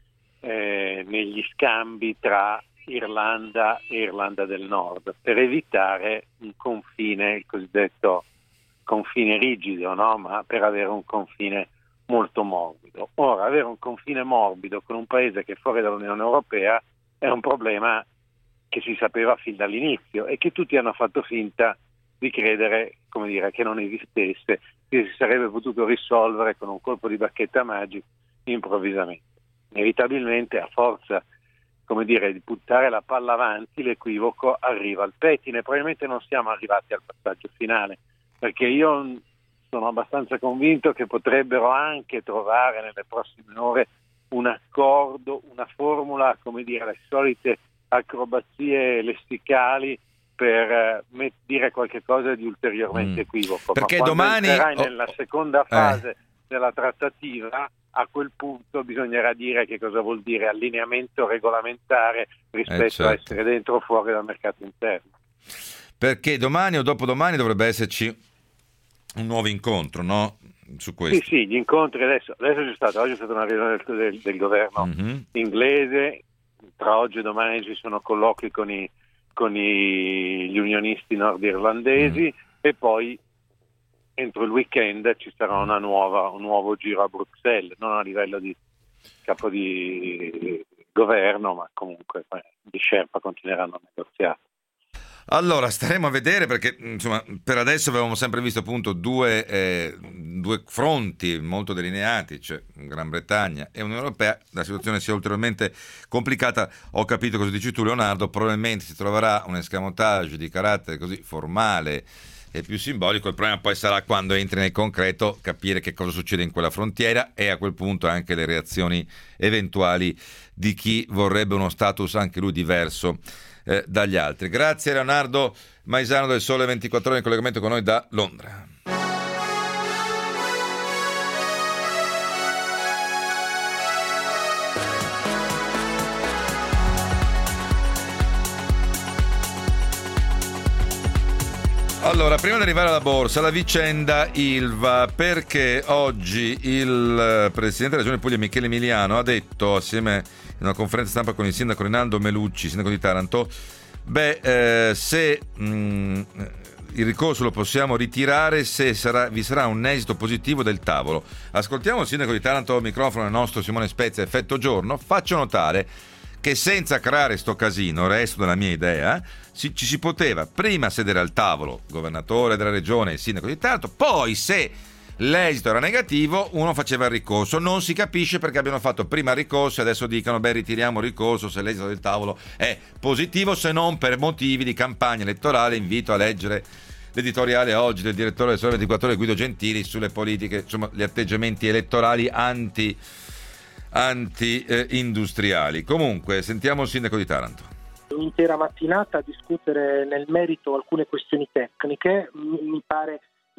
eh, negli scambi tra Irlanda e Irlanda del Nord, per evitare un confine, il cosiddetto confine rigido, no? Ma per avere un confine molto morbido. Ora, avere un confine morbido con un paese che è fuori dall'Unione Europea è un problema che si sapeva fin dall'inizio e che tutti hanno fatto finta di credere, come dire, che non esistesse, che si sarebbe potuto risolvere con un colpo di bacchetta magica improvvisamente. Inevitabilmente, a forza, come dire, di buttare la palla avanti, l'equivoco arriva al pettine. Probabilmente non siamo arrivati al passaggio finale, perché io sono abbastanza convinto che potrebbero anche trovare nelle prossime ore un accordo, una formula, come dire, le solite acrobazie lessicali per eh, dire qualche cosa di ulteriormente mm. equivoco. Perché ma quando domani entrerai oh, nella seconda fase eh. della trattativa, a quel punto bisognerà dire che cosa vuol dire allineamento regolamentare rispetto eh certo. a essere dentro o fuori dal mercato interno. Perché domani o dopodomani dovrebbe esserci un nuovo incontro, no? Su questo. Sì, sì, gli incontri adesso, adesso c'è stato, oggi è stata una riunione del, del, del governo mm-hmm. inglese, tra oggi e domani ci sono colloqui con, i, con i, gli unionisti nordirlandesi mm. e poi entro il weekend ci sarà una nuova, un nuovo giro a Bruxelles, non a livello di capo di governo, ma comunque di Sherpa continueranno a negoziare. Allora, staremo a vedere perché insomma per adesso avevamo sempre visto appunto due, eh, due fronti molto delineati, cioè Gran Bretagna e Unione Europea. La situazione sia ulteriormente complicata. Ho capito cosa dici tu, Leonardo, probabilmente si troverà un escamotage di carattere così formale e più simbolico. Il problema poi sarà quando entri nel concreto capire che cosa succede in quella frontiera e a quel punto anche le reazioni eventuali di chi vorrebbe uno status anche lui diverso eh, dagli altri. Grazie Leonardo Maisano del Sole ventiquattro Ore in collegamento con noi da Londra. Allora, prima di arrivare alla borsa, la vicenda Ilva, perché oggi il presidente della Regione Puglia Michele Emiliano ha detto, assieme in una conferenza stampa con il sindaco Rinaldo Melucci, sindaco di Taranto, beh, eh, se mh, il ricorso lo possiamo ritirare se sarà, vi sarà un esito positivo del tavolo. Ascoltiamo il sindaco di Taranto al microfono, il nostro Simone Spezia, effetto giorno. Faccio notare che senza creare sto casino, resto della mia idea, si, ci si poteva prima sedere al tavolo, governatore della regione e il sindaco di Taranto, poi se l'esito era negativo uno faceva il ricorso. Non si capisce perché abbiano fatto prima il ricorso e adesso dicano beh ritiriamo il ricorso se l'esito del tavolo è positivo, se non per motivi di campagna elettorale. Invito a leggere l'editoriale oggi del direttore del Sole ventiquattro Ore Guido Gentili sulle politiche, insomma gli atteggiamenti elettorali anti anti-industriali. Eh, Comunque, sentiamo il sindaco di Taranto. Un'intera mattinata a discutere nel merito alcune questioni tecniche. Mi pare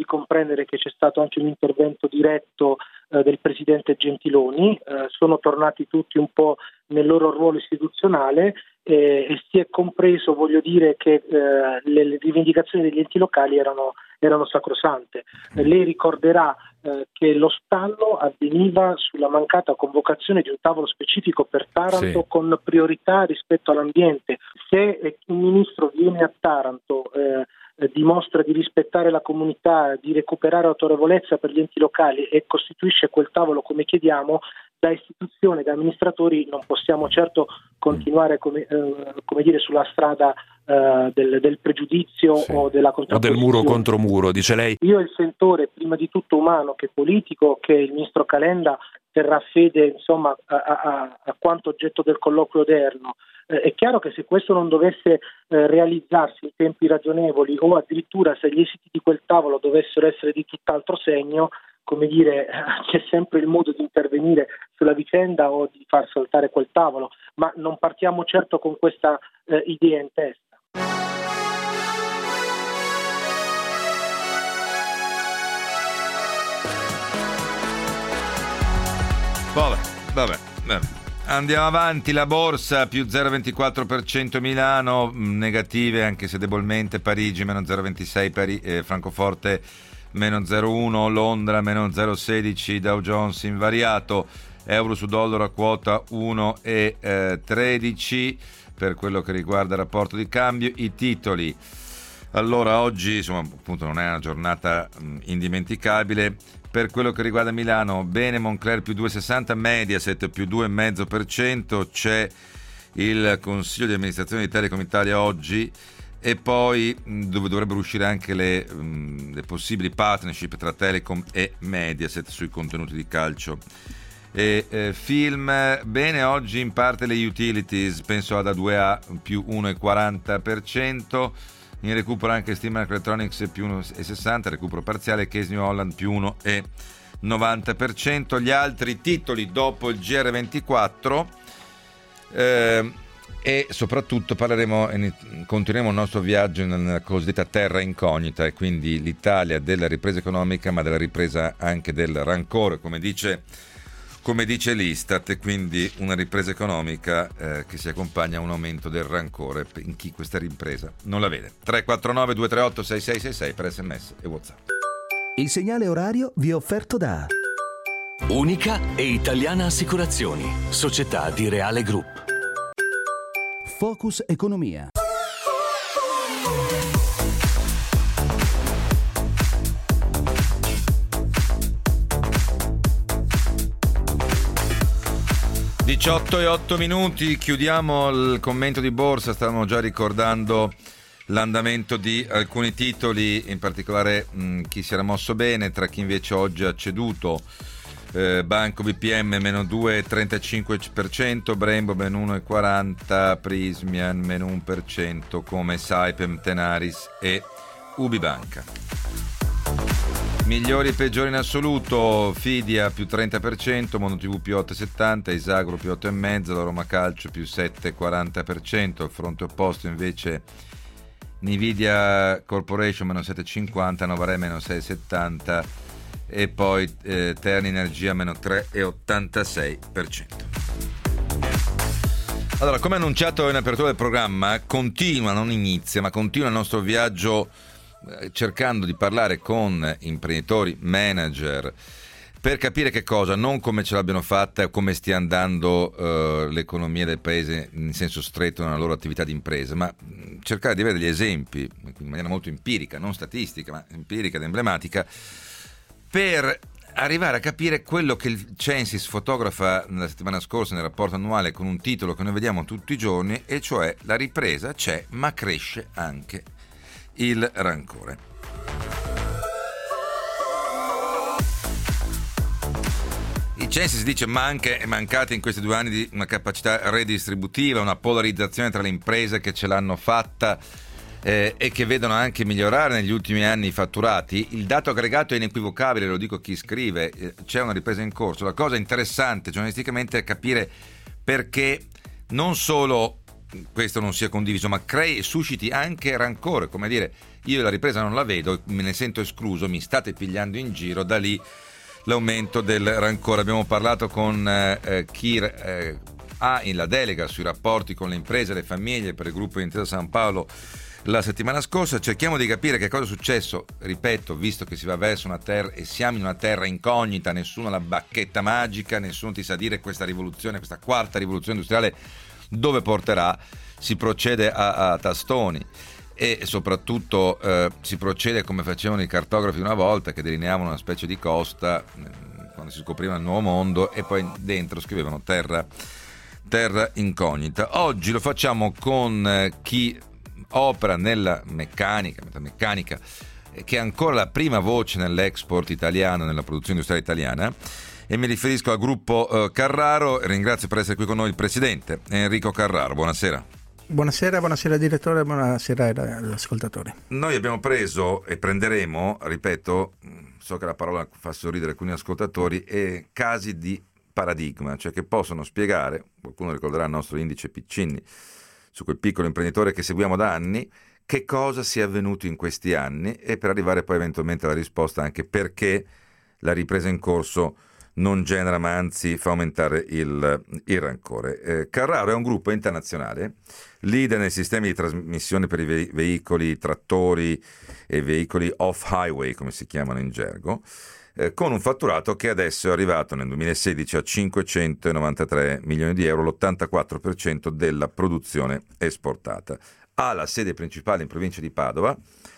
di comprendere che c'è stato anche un intervento diretto eh, del Presidente Gentiloni, eh, sono tornati tutti un po' nel loro ruolo istituzionale eh, e si è compreso, voglio dire, che eh, le, le rivendicazioni degli enti locali erano, erano sacrosante. Eh, lei ricorderà eh, che lo stallo avveniva sulla mancata convocazione di un tavolo specifico per Taranto, sì, con priorità rispetto all'ambiente. Se eh, un ministro viene a Taranto eh, dimostra di rispettare la comunità, di recuperare autorevolezza per gli enti locali e costituisce quel tavolo come chiediamo, da istituzione, da amministratori non possiamo certo continuare come, eh, come dire sulla strada eh, del, del pregiudizio, sì, o della contrapposizione. O del muro contro muro, dice lei. Io il sentore, prima di tutto umano che politico, che il ministro Calenda terrà fede insomma a, a, a quanto oggetto del colloquio odierno. Eh, è chiaro che se questo non dovesse eh, realizzarsi in tempi ragionevoli o addirittura se gli esiti di quel tavolo dovessero essere di tutt'altro segno, come dire, c'è sempre il modo di intervenire sulla vicenda o di far saltare quel tavolo, ma non partiamo certo con questa eh, idea in testa. Vabbè, vabbè, vabbè. Andiamo avanti, la borsa più zero virgola ventiquattro per cento Milano, negative anche se debolmente, Parigi meno zero virgola ventisei, Pari- eh, Francoforte meno zero virgola uno, Londra meno zero virgola sedici, Dow Jones invariato, euro su dollaro a quota uno virgola tredici per quello che riguarda il rapporto di cambio. I titoli, allora oggi insomma appunto non è una giornata mh, indimenticabile. Per quello che riguarda Milano, bene Moncler più due virgola sessanta, Mediaset più due virgola cinque per cento, c'è il consiglio di amministrazione di Telecom Italia oggi e poi dove dovrebbero uscire anche le, le possibili partnership tra Telecom e Mediaset sui contenuti di calcio. E eh, film, bene oggi in parte le utilities, penso ad A due A più uno virgola quaranta per cento, in recupero anche Steam Electronics più uno virgola sessanta, recupero parziale, Case New Holland più uno virgola novanta per cento. Gli altri titoli dopo il G R ventiquattro eh, e soprattutto parleremo, continueremo il nostro viaggio nella cosiddetta terra incognita, e quindi l'Italia della ripresa economica ma della ripresa anche del rancore, come dice come dice l'Istat, e quindi una ripresa economica eh, che si accompagna a un aumento del rancore in chi questa ripresa non la vede. tre quattro nove due tre otto sei sei sei sei per sms e WhatsApp. Il segnale orario vi è offerto da Unica e Italiana Assicurazioni, società di Reale Group. Focus Economia. diciotto e otto minuti, chiudiamo il commento di borsa. Stavamo già ricordando l'andamento di alcuni titoli, in particolare mh, chi si era mosso bene, tra chi invece oggi ha ceduto. eh, Banco B P M meno due virgola trentacinque per cento, Brembo meno uno virgola quaranta, Prismian meno uno per cento, come Saipem, Tenaris e Ubibanca. Migliori e peggiori in assoluto: Fidia più trenta per cento, MondoTV più otto virgola settanta, Isagro più otto virgola cinque, la Roma Calcio più sette virgola quaranta per cento. Al fronte opposto invece Nvidia Corporation meno sette virgola cinquanta, Novare meno sei virgola settanta e poi eh, Terni Energia meno tre virgola ottantasei per cento. Allora, come annunciato in apertura del programma, continua, non inizia, ma continua il nostro viaggio cercando di parlare con imprenditori, manager, per capire che cosa, non come ce l'abbiano fatta, come stia andando uh, l'economia del paese in senso stretto nella loro attività di impresa, ma cercare di avere degli esempi in maniera molto empirica, non statistica, ma empirica ed emblematica, per arrivare a capire quello che il Censis fotografa la settimana scorsa nel rapporto annuale con un titolo che noi vediamo tutti i giorni, e cioè la ripresa c'è, ma cresce anche il rancore. Il Censis dice manca, è mancata in questi due anni di una capacità redistributiva, una polarizzazione tra le imprese che ce l'hanno fatta eh, e che vedono anche migliorare negli ultimi anni i fatturati. Il dato aggregato è inequivocabile, lo dico a chi scrive, eh, c'è una ripresa in corso. La cosa interessante giornalisticamente è capire perché non solo questo non sia condiviso, ma crei e susciti anche rancore, come dire, io la ripresa non la vedo, me ne sento escluso, mi state pigliando in giro, da lì l'aumento del rancore. Abbiamo parlato con eh, chi eh, ha in la delega sui rapporti con le imprese e le famiglie per il gruppo Intesa San Paolo la settimana scorsa. Cerchiamo di capire che cosa è successo, ripeto, visto che si va verso una terra e siamo in una terra incognita, nessuno ha la bacchetta magica, nessuno ti sa dire questa rivoluzione, questa quarta rivoluzione industriale dove porterà. Si procede a, a tastoni e soprattutto eh, si procede come facevano i cartografi una volta, che delineavano una specie di costa eh, quando si scopriva il nuovo mondo e poi dentro scrivevano terra, terra incognita. Oggi lo facciamo con eh, chi opera nella meccanica, metalmeccanica, che è ancora la prima voce nell'export italiano, nella produzione industriale italiana, e mi riferisco al gruppo eh, Carraro. Ringrazio per essere qui con noi il presidente Enrico Carraro. Buonasera. Buonasera, buonasera direttore, buonasera agli ascoltatori. Noi abbiamo preso e prenderemo, ripeto, so che la parola fa sorridere alcuni ascoltatori, e casi di paradigma, cioè che possono spiegare, qualcuno ricorderà il nostro indice Piccini, su quel piccolo imprenditore che seguiamo da anni, che cosa sia avvenuto in questi anni, e per arrivare poi eventualmente alla risposta anche perché la ripresa in corso non genera ma anzi fa aumentare il, il rancore. Eh, Carraro è un gruppo internazionale, leader nei sistemi di trasmissione per i ve- veicoli, trattori e veicoli off-highway, come si chiamano in gergo, eh, con un fatturato che adesso è arrivato nel duemilasedici a cinquecentonovantatré milioni di euro, l'ottantaquattro per cento della produzione esportata. Ha la sede principale in provincia di Padova,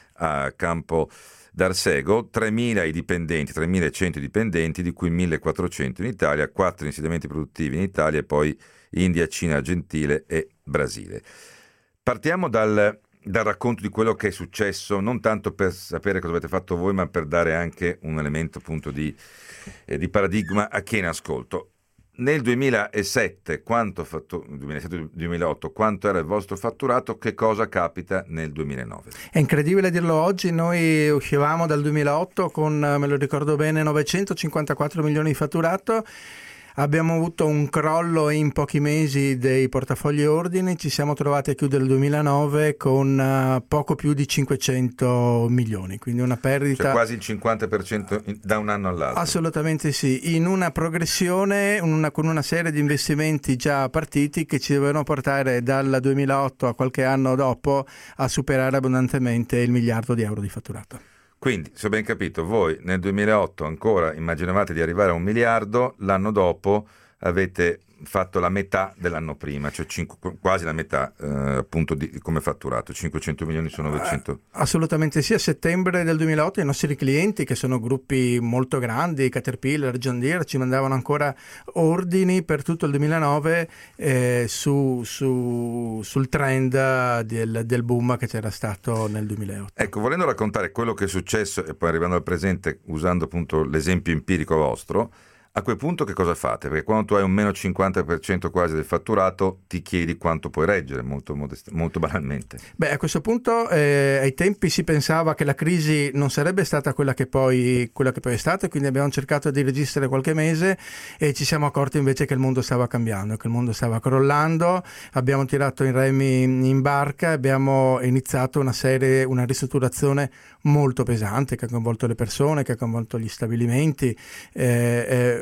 a Campo d'Arsego, tremila i dipendenti, tremilacento dipendenti, di cui millequattrocento in Italia, quattro insediamenti produttivi in Italia e poi India, Cina, Argentile e Brasile. Partiamo dal, dal racconto di quello che è successo, non tanto per sapere cosa avete fatto voi, ma per dare anche un elemento appunto di, eh, di paradigma a chi è in ascolto. Nel duemilasette, quanto fatto, duemilasette duemilaotto, quanto era il vostro fatturato? Che cosa capita nel duemilanove? È incredibile dirlo oggi, noi uscivamo dal duemilaotto con, me lo ricordo bene, novecentocinquantaquattro milioni di fatturato. Abbiamo avuto un crollo in pochi mesi dei portafogli ordini, ci siamo trovati a chiudere il duemilanove con uh, poco più di cinquecento milioni, quindi una perdita... Cioè quasi il cinquanta per cento da un anno all'altro. Assolutamente sì, in una progressione, una, con una serie di investimenti già partiti che ci dovevano portare dal duemilaotto a qualche anno dopo a superare abbondantemente il miliardo di euro di fatturato. Quindi, se ho ben capito, voi nel duemilaotto ancora immaginavate di arrivare a un miliardo, l'anno dopo avete fatto la metà dell'anno prima, cioè cinque, quasi la metà eh, appunto di, come fatturato, cinquecento milioni su novecento. Assolutamente sì, a settembre del duemilaotto i nostri clienti, che sono gruppi molto grandi, Caterpillar, John Deere, ci mandavano ancora ordini per tutto il duemilanove eh, su, su, sul trend del, del boom che c'era stato nel duemilaotto. Ecco, volendo raccontare quello che è successo e poi arrivando al presente usando appunto l'esempio empirico vostro, a quel punto che cosa fate? Perché quando tu hai un meno cinquanta per cento quasi del fatturato ti chiedi quanto puoi reggere, molto, modest- molto banalmente. Beh, a questo punto eh, ai tempi si pensava che la crisi non sarebbe stata quella che poi, quella che poi è stata, quindi abbiamo cercato di registrare qualche mese e ci siamo accorti invece che il mondo stava cambiando, che il mondo stava crollando. Abbiamo tirato i remi in barca, abbiamo iniziato una serie, una ristrutturazione molto pesante che ha coinvolto le persone, che ha coinvolto gli stabilimenti, eh, eh,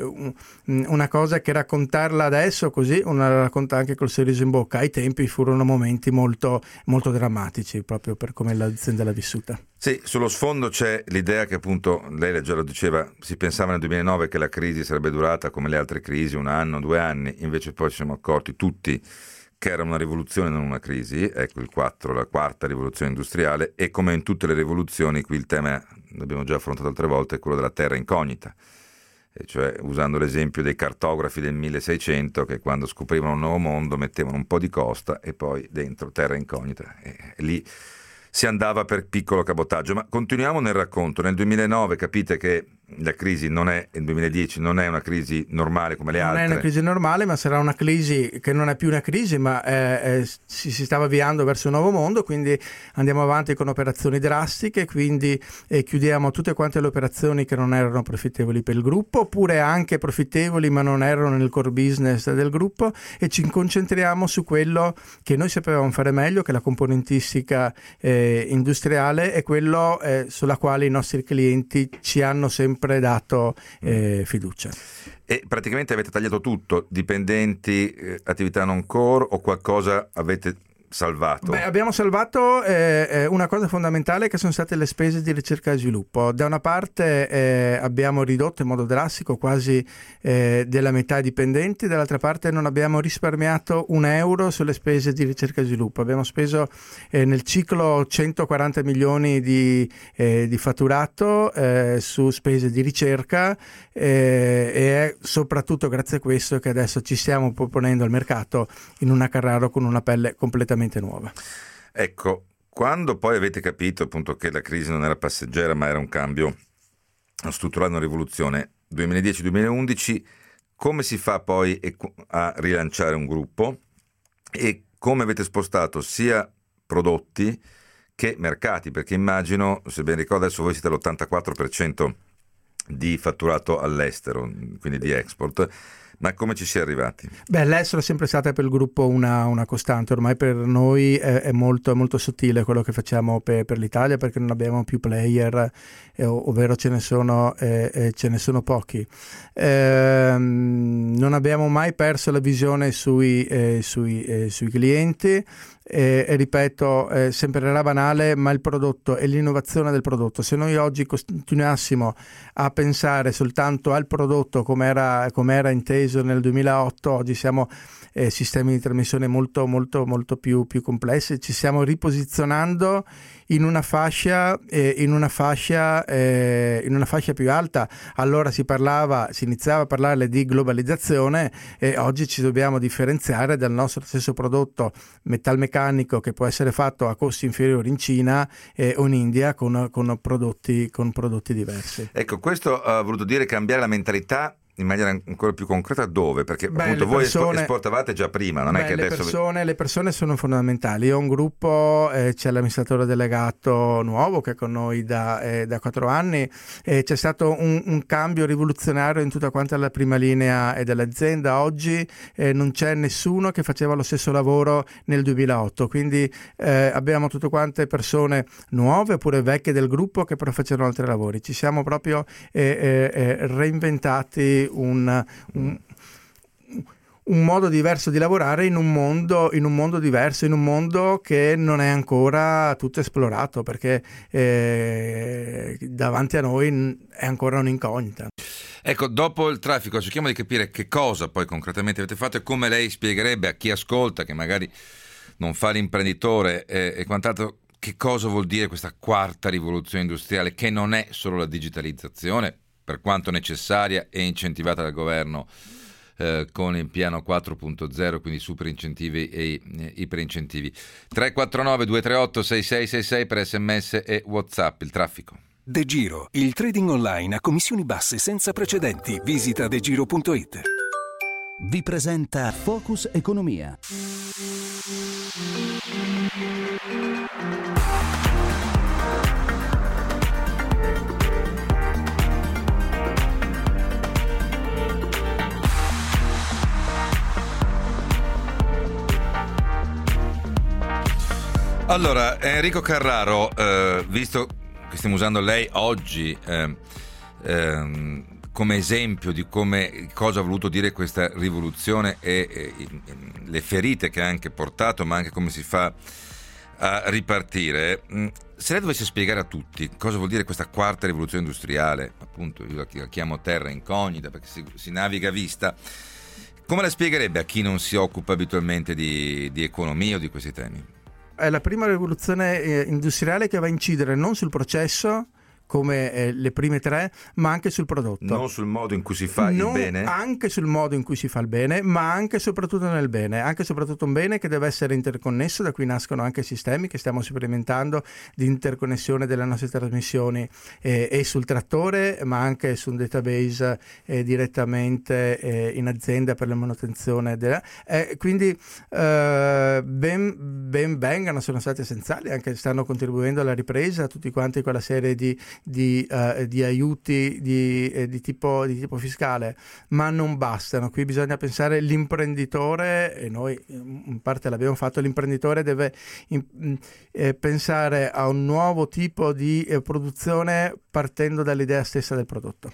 una cosa che raccontarla adesso così, una la racconta anche col sorriso in bocca. Ai tempi furono momenti molto, molto drammatici proprio per come l'azienda l'ha vissuta. Sì, sullo sfondo c'è l'idea che appunto, lei già lo diceva, si pensava nel duemilanove che la crisi sarebbe durata come le altre crisi, un anno, due anni, invece poi ci siamo accorti tutti che era una rivoluzione, non una crisi. Ecco il quattro, la quarta rivoluzione industriale, e come in tutte le rivoluzioni qui il tema, l'abbiamo già affrontato altre volte, è quello della terra incognita. E cioè, usando l'esempio dei cartografi del milleseicento che quando scoprivano un nuovo mondo mettevano un po' di costa e poi dentro terra incognita, e lì si andava per piccolo cabotaggio. Ma continuiamo nel racconto. Nel duemilanove capite che la crisi non è, il duemiladieci non è una crisi normale come le non altre. Non è una crisi normale, ma sarà una crisi che non è più una crisi, ma è, è, si, si sta avviando verso un nuovo mondo, quindi andiamo avanti con operazioni drastiche, quindi eh, chiudiamo tutte quante le operazioni che non erano profittevoli per il gruppo, oppure anche profittevoli ma non erano nel core business del gruppo, e ci concentriamo su quello che noi sapevamo fare meglio, che è la componentistica eh, industriale, e quello eh, sulla quale i nostri clienti ci hanno sempre dato eh, fiducia. E praticamente avete tagliato tutto, dipendenti, eh, attività non core, o qualcosa avete salvato? Beh, abbiamo salvato eh, una cosa fondamentale, che sono state le spese di ricerca e sviluppo. Da una parte eh, abbiamo ridotto in modo drastico, quasi eh, della metà i dipendenti, dall'altra parte non abbiamo risparmiato un euro sulle spese di ricerca e sviluppo. Abbiamo speso eh, nel ciclo centoquaranta milioni di, eh, di fatturato eh, su spese di ricerca, eh, e è soprattutto grazie a questo che adesso ci stiamo proponendo al mercato in una Carraro con una pelle completamente nuova. Ecco, quando poi avete capito appunto che la crisi non era passeggera ma era un cambio strutturale, una rivoluzione, duemiladieci duemilaundici, come si fa poi a rilanciare un gruppo, e come avete spostato sia prodotti che mercati? Perché immagino, se ben ricordo adesso voi siete all'ottantaquattro per cento di fatturato all'estero, quindi di export. Ma come ci si è arrivati? Beh, l'estero è sempre stata per il gruppo una, una costante, ormai per noi è, è molto, molto sottile quello che facciamo per, per l'Italia, perché non abbiamo più player, eh, ovvero ce ne sono, eh, eh, ce ne sono pochi. Eh, non abbiamo mai perso la visione sui, eh, sui, eh, sui clienti. E, e ripeto, eh, sembrerà banale, ma il prodotto e l'innovazione del prodotto, se noi oggi continuassimo a pensare soltanto al prodotto come era, come era inteso nel duemilaotto, oggi siamo eh, sistemi di trasmissione molto molto molto più, più complessi, ci stiamo riposizionando in una fascia eh, in una fascia eh, in una fascia più alta. Allora si parlava si iniziava a parlare di globalizzazione, e oggi ci dobbiamo differenziare dal nostro stesso prodotto metalmeccanico, che può essere fatto a costi inferiori in Cina eh, o in India con, con prodotti con prodotti diversi. Ecco, questo ha voluto dire cambiare la mentalità in maniera ancora più concreta, dove? Perché beh, appunto voi persone, esportavate già prima, non beh, è che le adesso... Persone, le persone sono fondamentali. Io ho un gruppo, eh, c'è l'amministratore delegato nuovo che è con noi da, eh, da quattro anni, e c'è stato un, un cambio rivoluzionario in tutta quanta la prima linea eh, dell'azienda. Oggi eh, non c'è nessuno che faceva lo stesso lavoro nel duemilaotto, quindi eh, abbiamo tutte quante persone nuove oppure vecchie del gruppo che però facevano altri lavori. Ci siamo proprio eh, eh, reinventati Un, un, un modo diverso di lavorare in un mondo in un mondo diverso, in un mondo che non è ancora tutto esplorato, perché eh, davanti a noi è ancora un'incognita. Ecco, dopo il traffico cerchiamo di capire che cosa poi concretamente avete fatto, e come lei spiegherebbe a chi ascolta, che magari non fa l'imprenditore e, e quant'altro, che cosa vuol dire questa quarta rivoluzione industriale, che non è solo la digitalizzazione, per quanto necessaria e incentivata dal governo eh, con il piano quattro punto zero, quindi super incentivi e eh, iperincentivi. tre quattro nove due tre otto sei sei sei sei per sms e WhatsApp. Il traffico. De Giro, il trading online a commissioni basse senza precedenti. Visita degiro punto it. Vi presenta Focus Economia. Allora, Enrico Carraro, eh, visto che stiamo usando lei oggi eh, eh, come esempio di come cosa ha voluto dire questa rivoluzione e, e, e le ferite che ha anche portato, ma anche come si fa a ripartire, se lei dovesse spiegare a tutti cosa vuol dire questa quarta rivoluzione industriale, appunto io la chiamo terra incognita perché si, si naviga a vista, come la spiegherebbe a chi non si occupa abitualmente di, di economia o di questi temi? È la prima rivoluzione industriale che va a incidere non sul processo come eh, le prime tre, ma anche sul prodotto. Non sul modo in cui si fa non il bene? Anche sul modo in cui si fa il bene, ma anche e soprattutto nel bene, anche e soprattutto un bene che deve essere interconnesso, da cui nascono anche sistemi che stiamo sperimentando di interconnessione delle nostre trasmissioni eh, e sul trattore, ma anche su un database eh, direttamente eh, in azienda per la manutenzione della, eh, quindi eh, ben, ben vengano, sono stati essenziali, anche stanno contribuendo alla ripresa, tutti quanti quella serie di, di, uh, di aiuti di, eh, di, tipo, di tipo fiscale, ma non bastano. Qui bisogna pensare l'imprenditore, e noi in parte l'abbiamo fatto, l'imprenditore deve in, eh, pensare a un nuovo tipo di eh, produzione partendo dall'idea stessa del prodotto.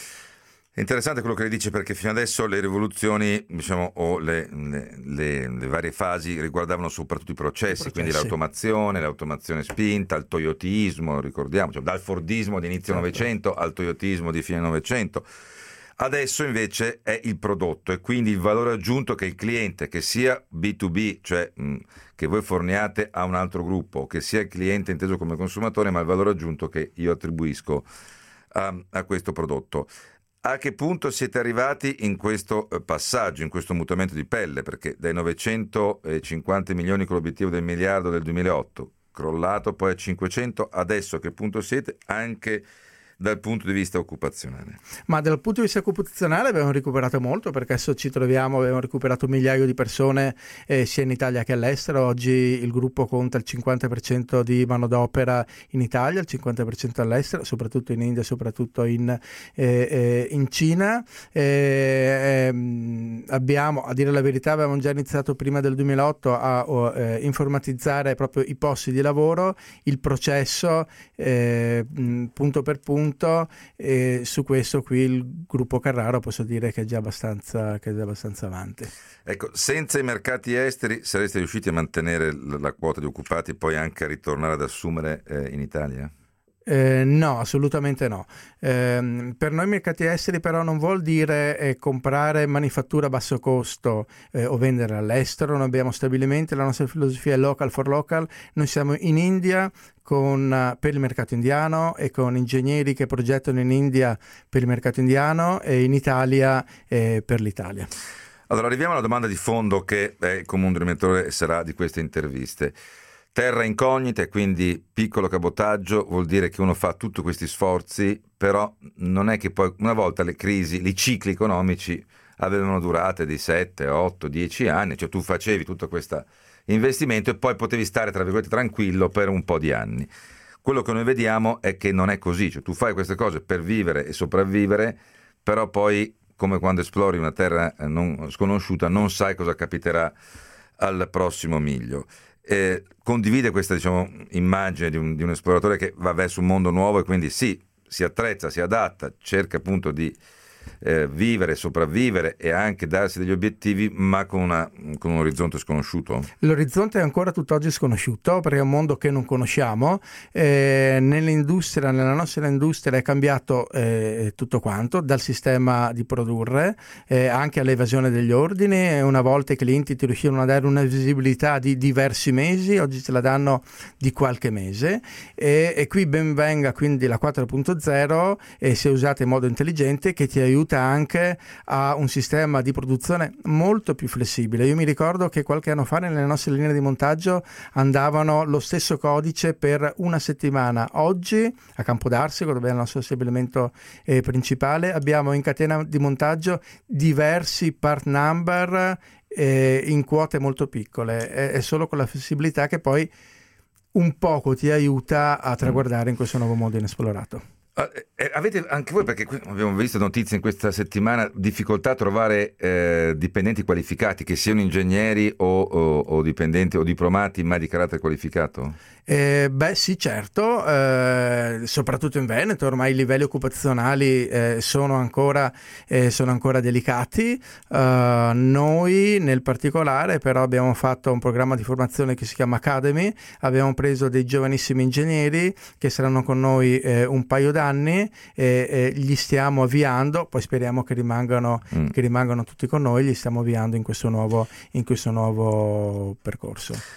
È interessante quello che lei dice, perché fino adesso le rivoluzioni, diciamo, o le, le, le, le varie fasi riguardavano soprattutto i processi, I processi. quindi l'automazione, l'automazione spinta, il toyotismo, ricordiamo, cioè dal Fordismo di inizio certo. Novecento al toyotismo di fine Novecento. Adesso invece è il prodotto e quindi il valore aggiunto che il cliente, che sia B due B, cioè mh, che voi forniate a un altro gruppo, che sia il cliente inteso come consumatore, ma il valore aggiunto che io attribuisco a, a questo prodotto. A che punto siete arrivati in questo passaggio, in questo mutamento di pelle? Perché dai novecentocinquanta milioni con l'obiettivo del miliardo del duemilaotto, crollato poi a cinquecento, adesso a che punto siete anche dal punto di vista occupazionale? Ma dal punto di vista occupazionale abbiamo recuperato molto, perché adesso ci troviamo, abbiamo recuperato un migliaio di persone eh, sia in Italia che all'estero. Oggi il gruppo conta il cinquanta per cento di manodopera in Italia, il cinquanta per cento all'estero, soprattutto in India, soprattutto in, eh, eh, in Cina. Eh, eh, abbiamo, a dire la verità, abbiamo già iniziato prima del duemilaotto a eh, informatizzare proprio i posti di lavoro, il processo eh, punto per punto. E su questo qui il gruppo Carraro posso dire che è già abbastanza, che è già abbastanza avanti. Ecco, senza i mercati esteri sareste riusciti a mantenere la quota di occupati e poi anche a ritornare ad assumere eh, in Italia? Eh, no, assolutamente no. Eh, per noi mercati esteri però non vuol dire eh, comprare manifattura a basso costo eh, o vendere all'estero. Noi abbiamo stabilimenti, la nostra filosofia è local for local. Noi siamo in India con, per il mercato indiano e con ingegneri che progettano in India per il mercato indiano e in Italia eh, per l'Italia. Allora arriviamo alla domanda di fondo che è il comune denominatore sarà di queste interviste. Terra incognita e quindi piccolo cabotaggio vuol dire che uno fa tutti questi sforzi, però non è che poi una volta le crisi, i cicli economici avevano durate di sette, otto, dieci anni, cioè tu facevi tutto questo investimento e poi potevi stare tra virgolette tranquillo per un po' di anni. Quello che noi vediamo è che non è così, cioè tu fai queste cose per vivere e sopravvivere, però poi come quando esplori una terra non sconosciuta non sai cosa capiterà al prossimo miglio. Eh, condivide questa, diciamo, immagine di un, di un esploratore che va verso un mondo nuovo e quindi sì, si attrezza, si adatta, cerca appunto di eh, vivere, sopravvivere e anche darsi degli obiettivi, ma con, una, con un orizzonte sconosciuto? L'orizzonte è ancora tutt'oggi sconosciuto perché è un mondo che non conosciamo. Eh, nell'industria, nella nostra industria è cambiato eh, tutto quanto, dal sistema di produrre eh, anche all'evasione degli ordini. Una volta i clienti ti riuscivano a dare una visibilità di diversi mesi, oggi te la danno di qualche mese e, e qui ben venga quindi la quattro punto zero e se usata in modo intelligente, che ti aiuta anche a un sistema di produzione molto più flessibile. Io mi ricordo che qualche anno fa nelle nostre linee di montaggio andavano lo stesso codice per una settimana. Oggi a Campodarsego, dove è il nostro stabilimento eh, principale, abbiamo in catena di montaggio diversi part number eh, in quote molto piccole. È, è solo con la flessibilità che poi un poco ti aiuta a traguardare in questo nuovo mondo inesplorato. Eh, avete anche voi, perché qui abbiamo visto notizie in questa settimana, difficoltà a trovare eh, dipendenti qualificati, che siano ingegneri o, o, o dipendenti o diplomati ma di carattere qualificato? Eh, beh sì, certo, eh, soprattutto in Veneto ormai i livelli occupazionali eh, sono, ancora, eh, sono ancora delicati. Uh, noi nel particolare però abbiamo fatto un programma di formazione che si chiama Academy, abbiamo preso dei giovanissimi ingegneri che saranno con noi eh, un paio d'anni e, e gli stiamo avviando, poi speriamo che rimangano, mm. che rimangano tutti con noi, li stiamo avviando in questo nuovo, in questo nuovo percorso.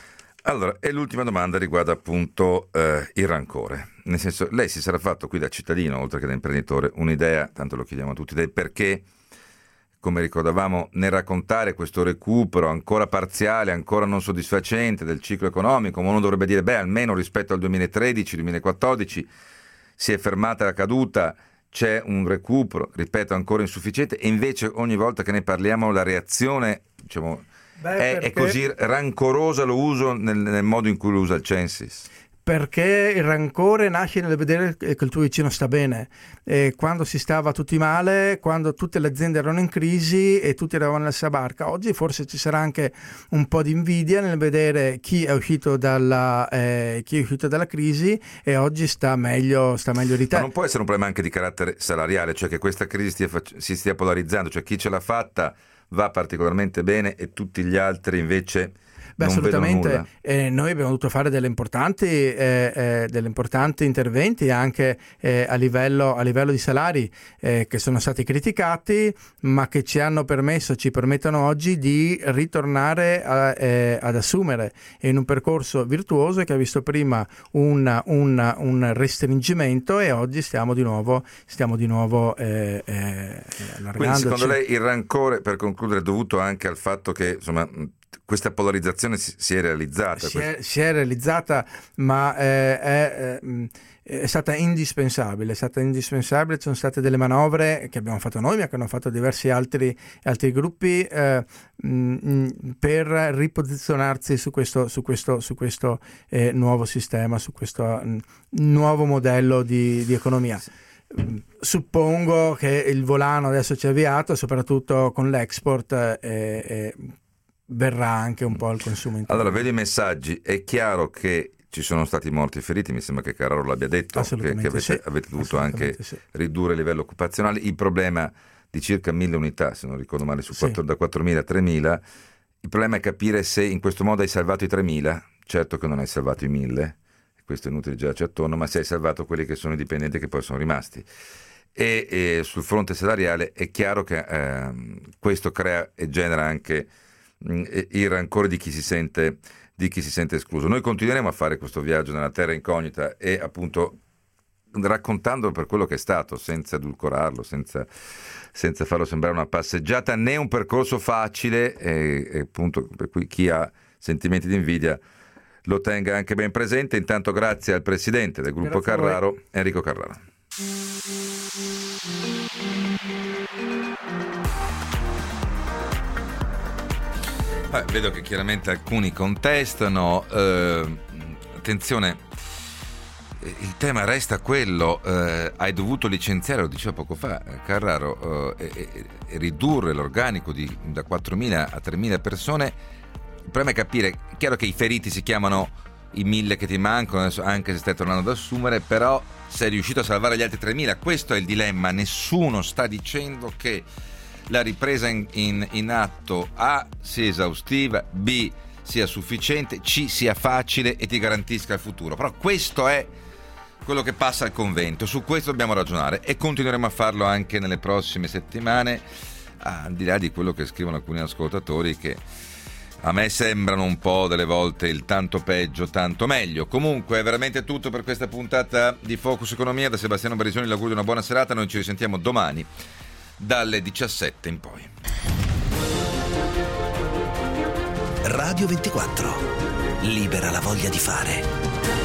Allora, e l'ultima domanda riguarda appunto eh, il rancore. Nel senso, lei si sarà fatto qui da cittadino, oltre che da imprenditore, un'idea, tanto lo chiediamo a tutti, del perché, come ricordavamo, nel raccontare questo recupero ancora parziale, ancora non soddisfacente del ciclo economico, uno dovrebbe dire, beh, almeno rispetto al duemilatredici duemilaquattordici si è fermata la caduta, c'è un recupero, ripeto, ancora insufficiente, e invece ogni volta che ne parliamo la reazione, diciamo, Beh, è, perché... è così rancorosa, lo uso nel, nel modo in cui lo usa il Censis. Perché il rancore nasce nel vedere che il tuo vicino sta bene, e quando si stava tutti male, quando tutte le aziende erano in crisi e tutti eravamo nella stessa barca. Oggi forse ci sarà anche un po' di invidia nel vedere chi è uscito dalla, eh, chi è uscito dalla crisi e oggi sta meglio, sta meglio di te. Ma non può essere un problema anche di carattere salariale, cioè che questa crisi stia fac- si stia polarizzando, cioè chi ce l'ha fatta va particolarmente bene e tutti gli altri invece... Beh, non assolutamente, eh, noi abbiamo dovuto fare delle importanti, eh, eh, delle importanti interventi anche eh, a, livello, a livello di salari eh, che sono stati criticati, ma che ci hanno permesso, ci permettono oggi di ritornare a, eh, ad assumere in un percorso virtuoso che ha visto prima un, un, un restringimento e oggi stiamo di nuovo, stiamo di nuovo eh, eh, allargandoci. Quindi secondo lei il rancore, per concludere, è dovuto anche al fatto che insomma questa polarizzazione si, si è realizzata? Si è, si è realizzata, ma eh, è, è stata indispensabile, è stata indispensabile. Ci sono state delle manovre che abbiamo fatto noi, ma che hanno fatto diversi altri, altri gruppi eh, mh, per riposizionarsi su questo, su questo, su questo eh, nuovo sistema, su questo mh, nuovo modello di, di economia. Suppongo che il volano adesso ci è avviato, soprattutto con l'export, eh, eh, verrà anche un po' il consumo interno. Allora, vedo i messaggi, è chiaro che ci sono stati morti e feriti, mi sembra che Carraro l'abbia detto, che, che avete, sì. avete dovuto anche sì. ridurre il livello occupazionale, il problema di circa mille unità, se non ricordo male, su sì. quattro, da quattromila a tremila, il problema è capire se in questo modo hai salvato i tremila, certo che non hai salvato i mille, questo è inutile girarci attorno, ma se hai salvato quelli che sono i dipendenti che poi sono rimasti. E, e sul fronte salariale è chiaro che eh, questo crea e genera anche il rancore di chi si sente di chi si sente escluso. Noi continueremo a fare questo viaggio nella terra incognita e appunto raccontandolo per quello che è stato, senza edulcorarlo, senza, senza farlo sembrare una passeggiata né un percorso facile, e, e appunto per cui chi ha sentimenti di invidia lo tenga anche ben presente. Intanto grazie al presidente del gruppo grazie Carraro, Enrico Carraro. Eh, vedo che chiaramente alcuni contestano, eh, attenzione, il tema resta quello, eh, hai dovuto licenziare, lo diceva poco fa Carraro, eh, e, e ridurre l'organico di, da quattromila a tremila persone. Il problema è capire, è chiaro che i feriti si chiamano i mille che ti mancano, adesso, anche se stai tornando ad assumere, però sei riuscito a salvare gli altri tremila, questo è il dilemma. Nessuno sta dicendo che la ripresa in, in, in atto A sia esaustiva, B sia sufficiente, C sia facile e ti garantisca il futuro, però questo è quello che passa al convento, su questo dobbiamo ragionare e continueremo a farlo anche nelle prossime settimane, al di là di quello che scrivono alcuni ascoltatori che a me sembrano un po' delle volte il tanto peggio, tanto meglio. Comunque è veramente tutto per questa puntata di Focus Economia. Da Sebastiano Barisoni l'augurio di una buona serata, noi ci risentiamo domani dalle diciassette in poi. Radio ventiquattro, libera la voglia di fare.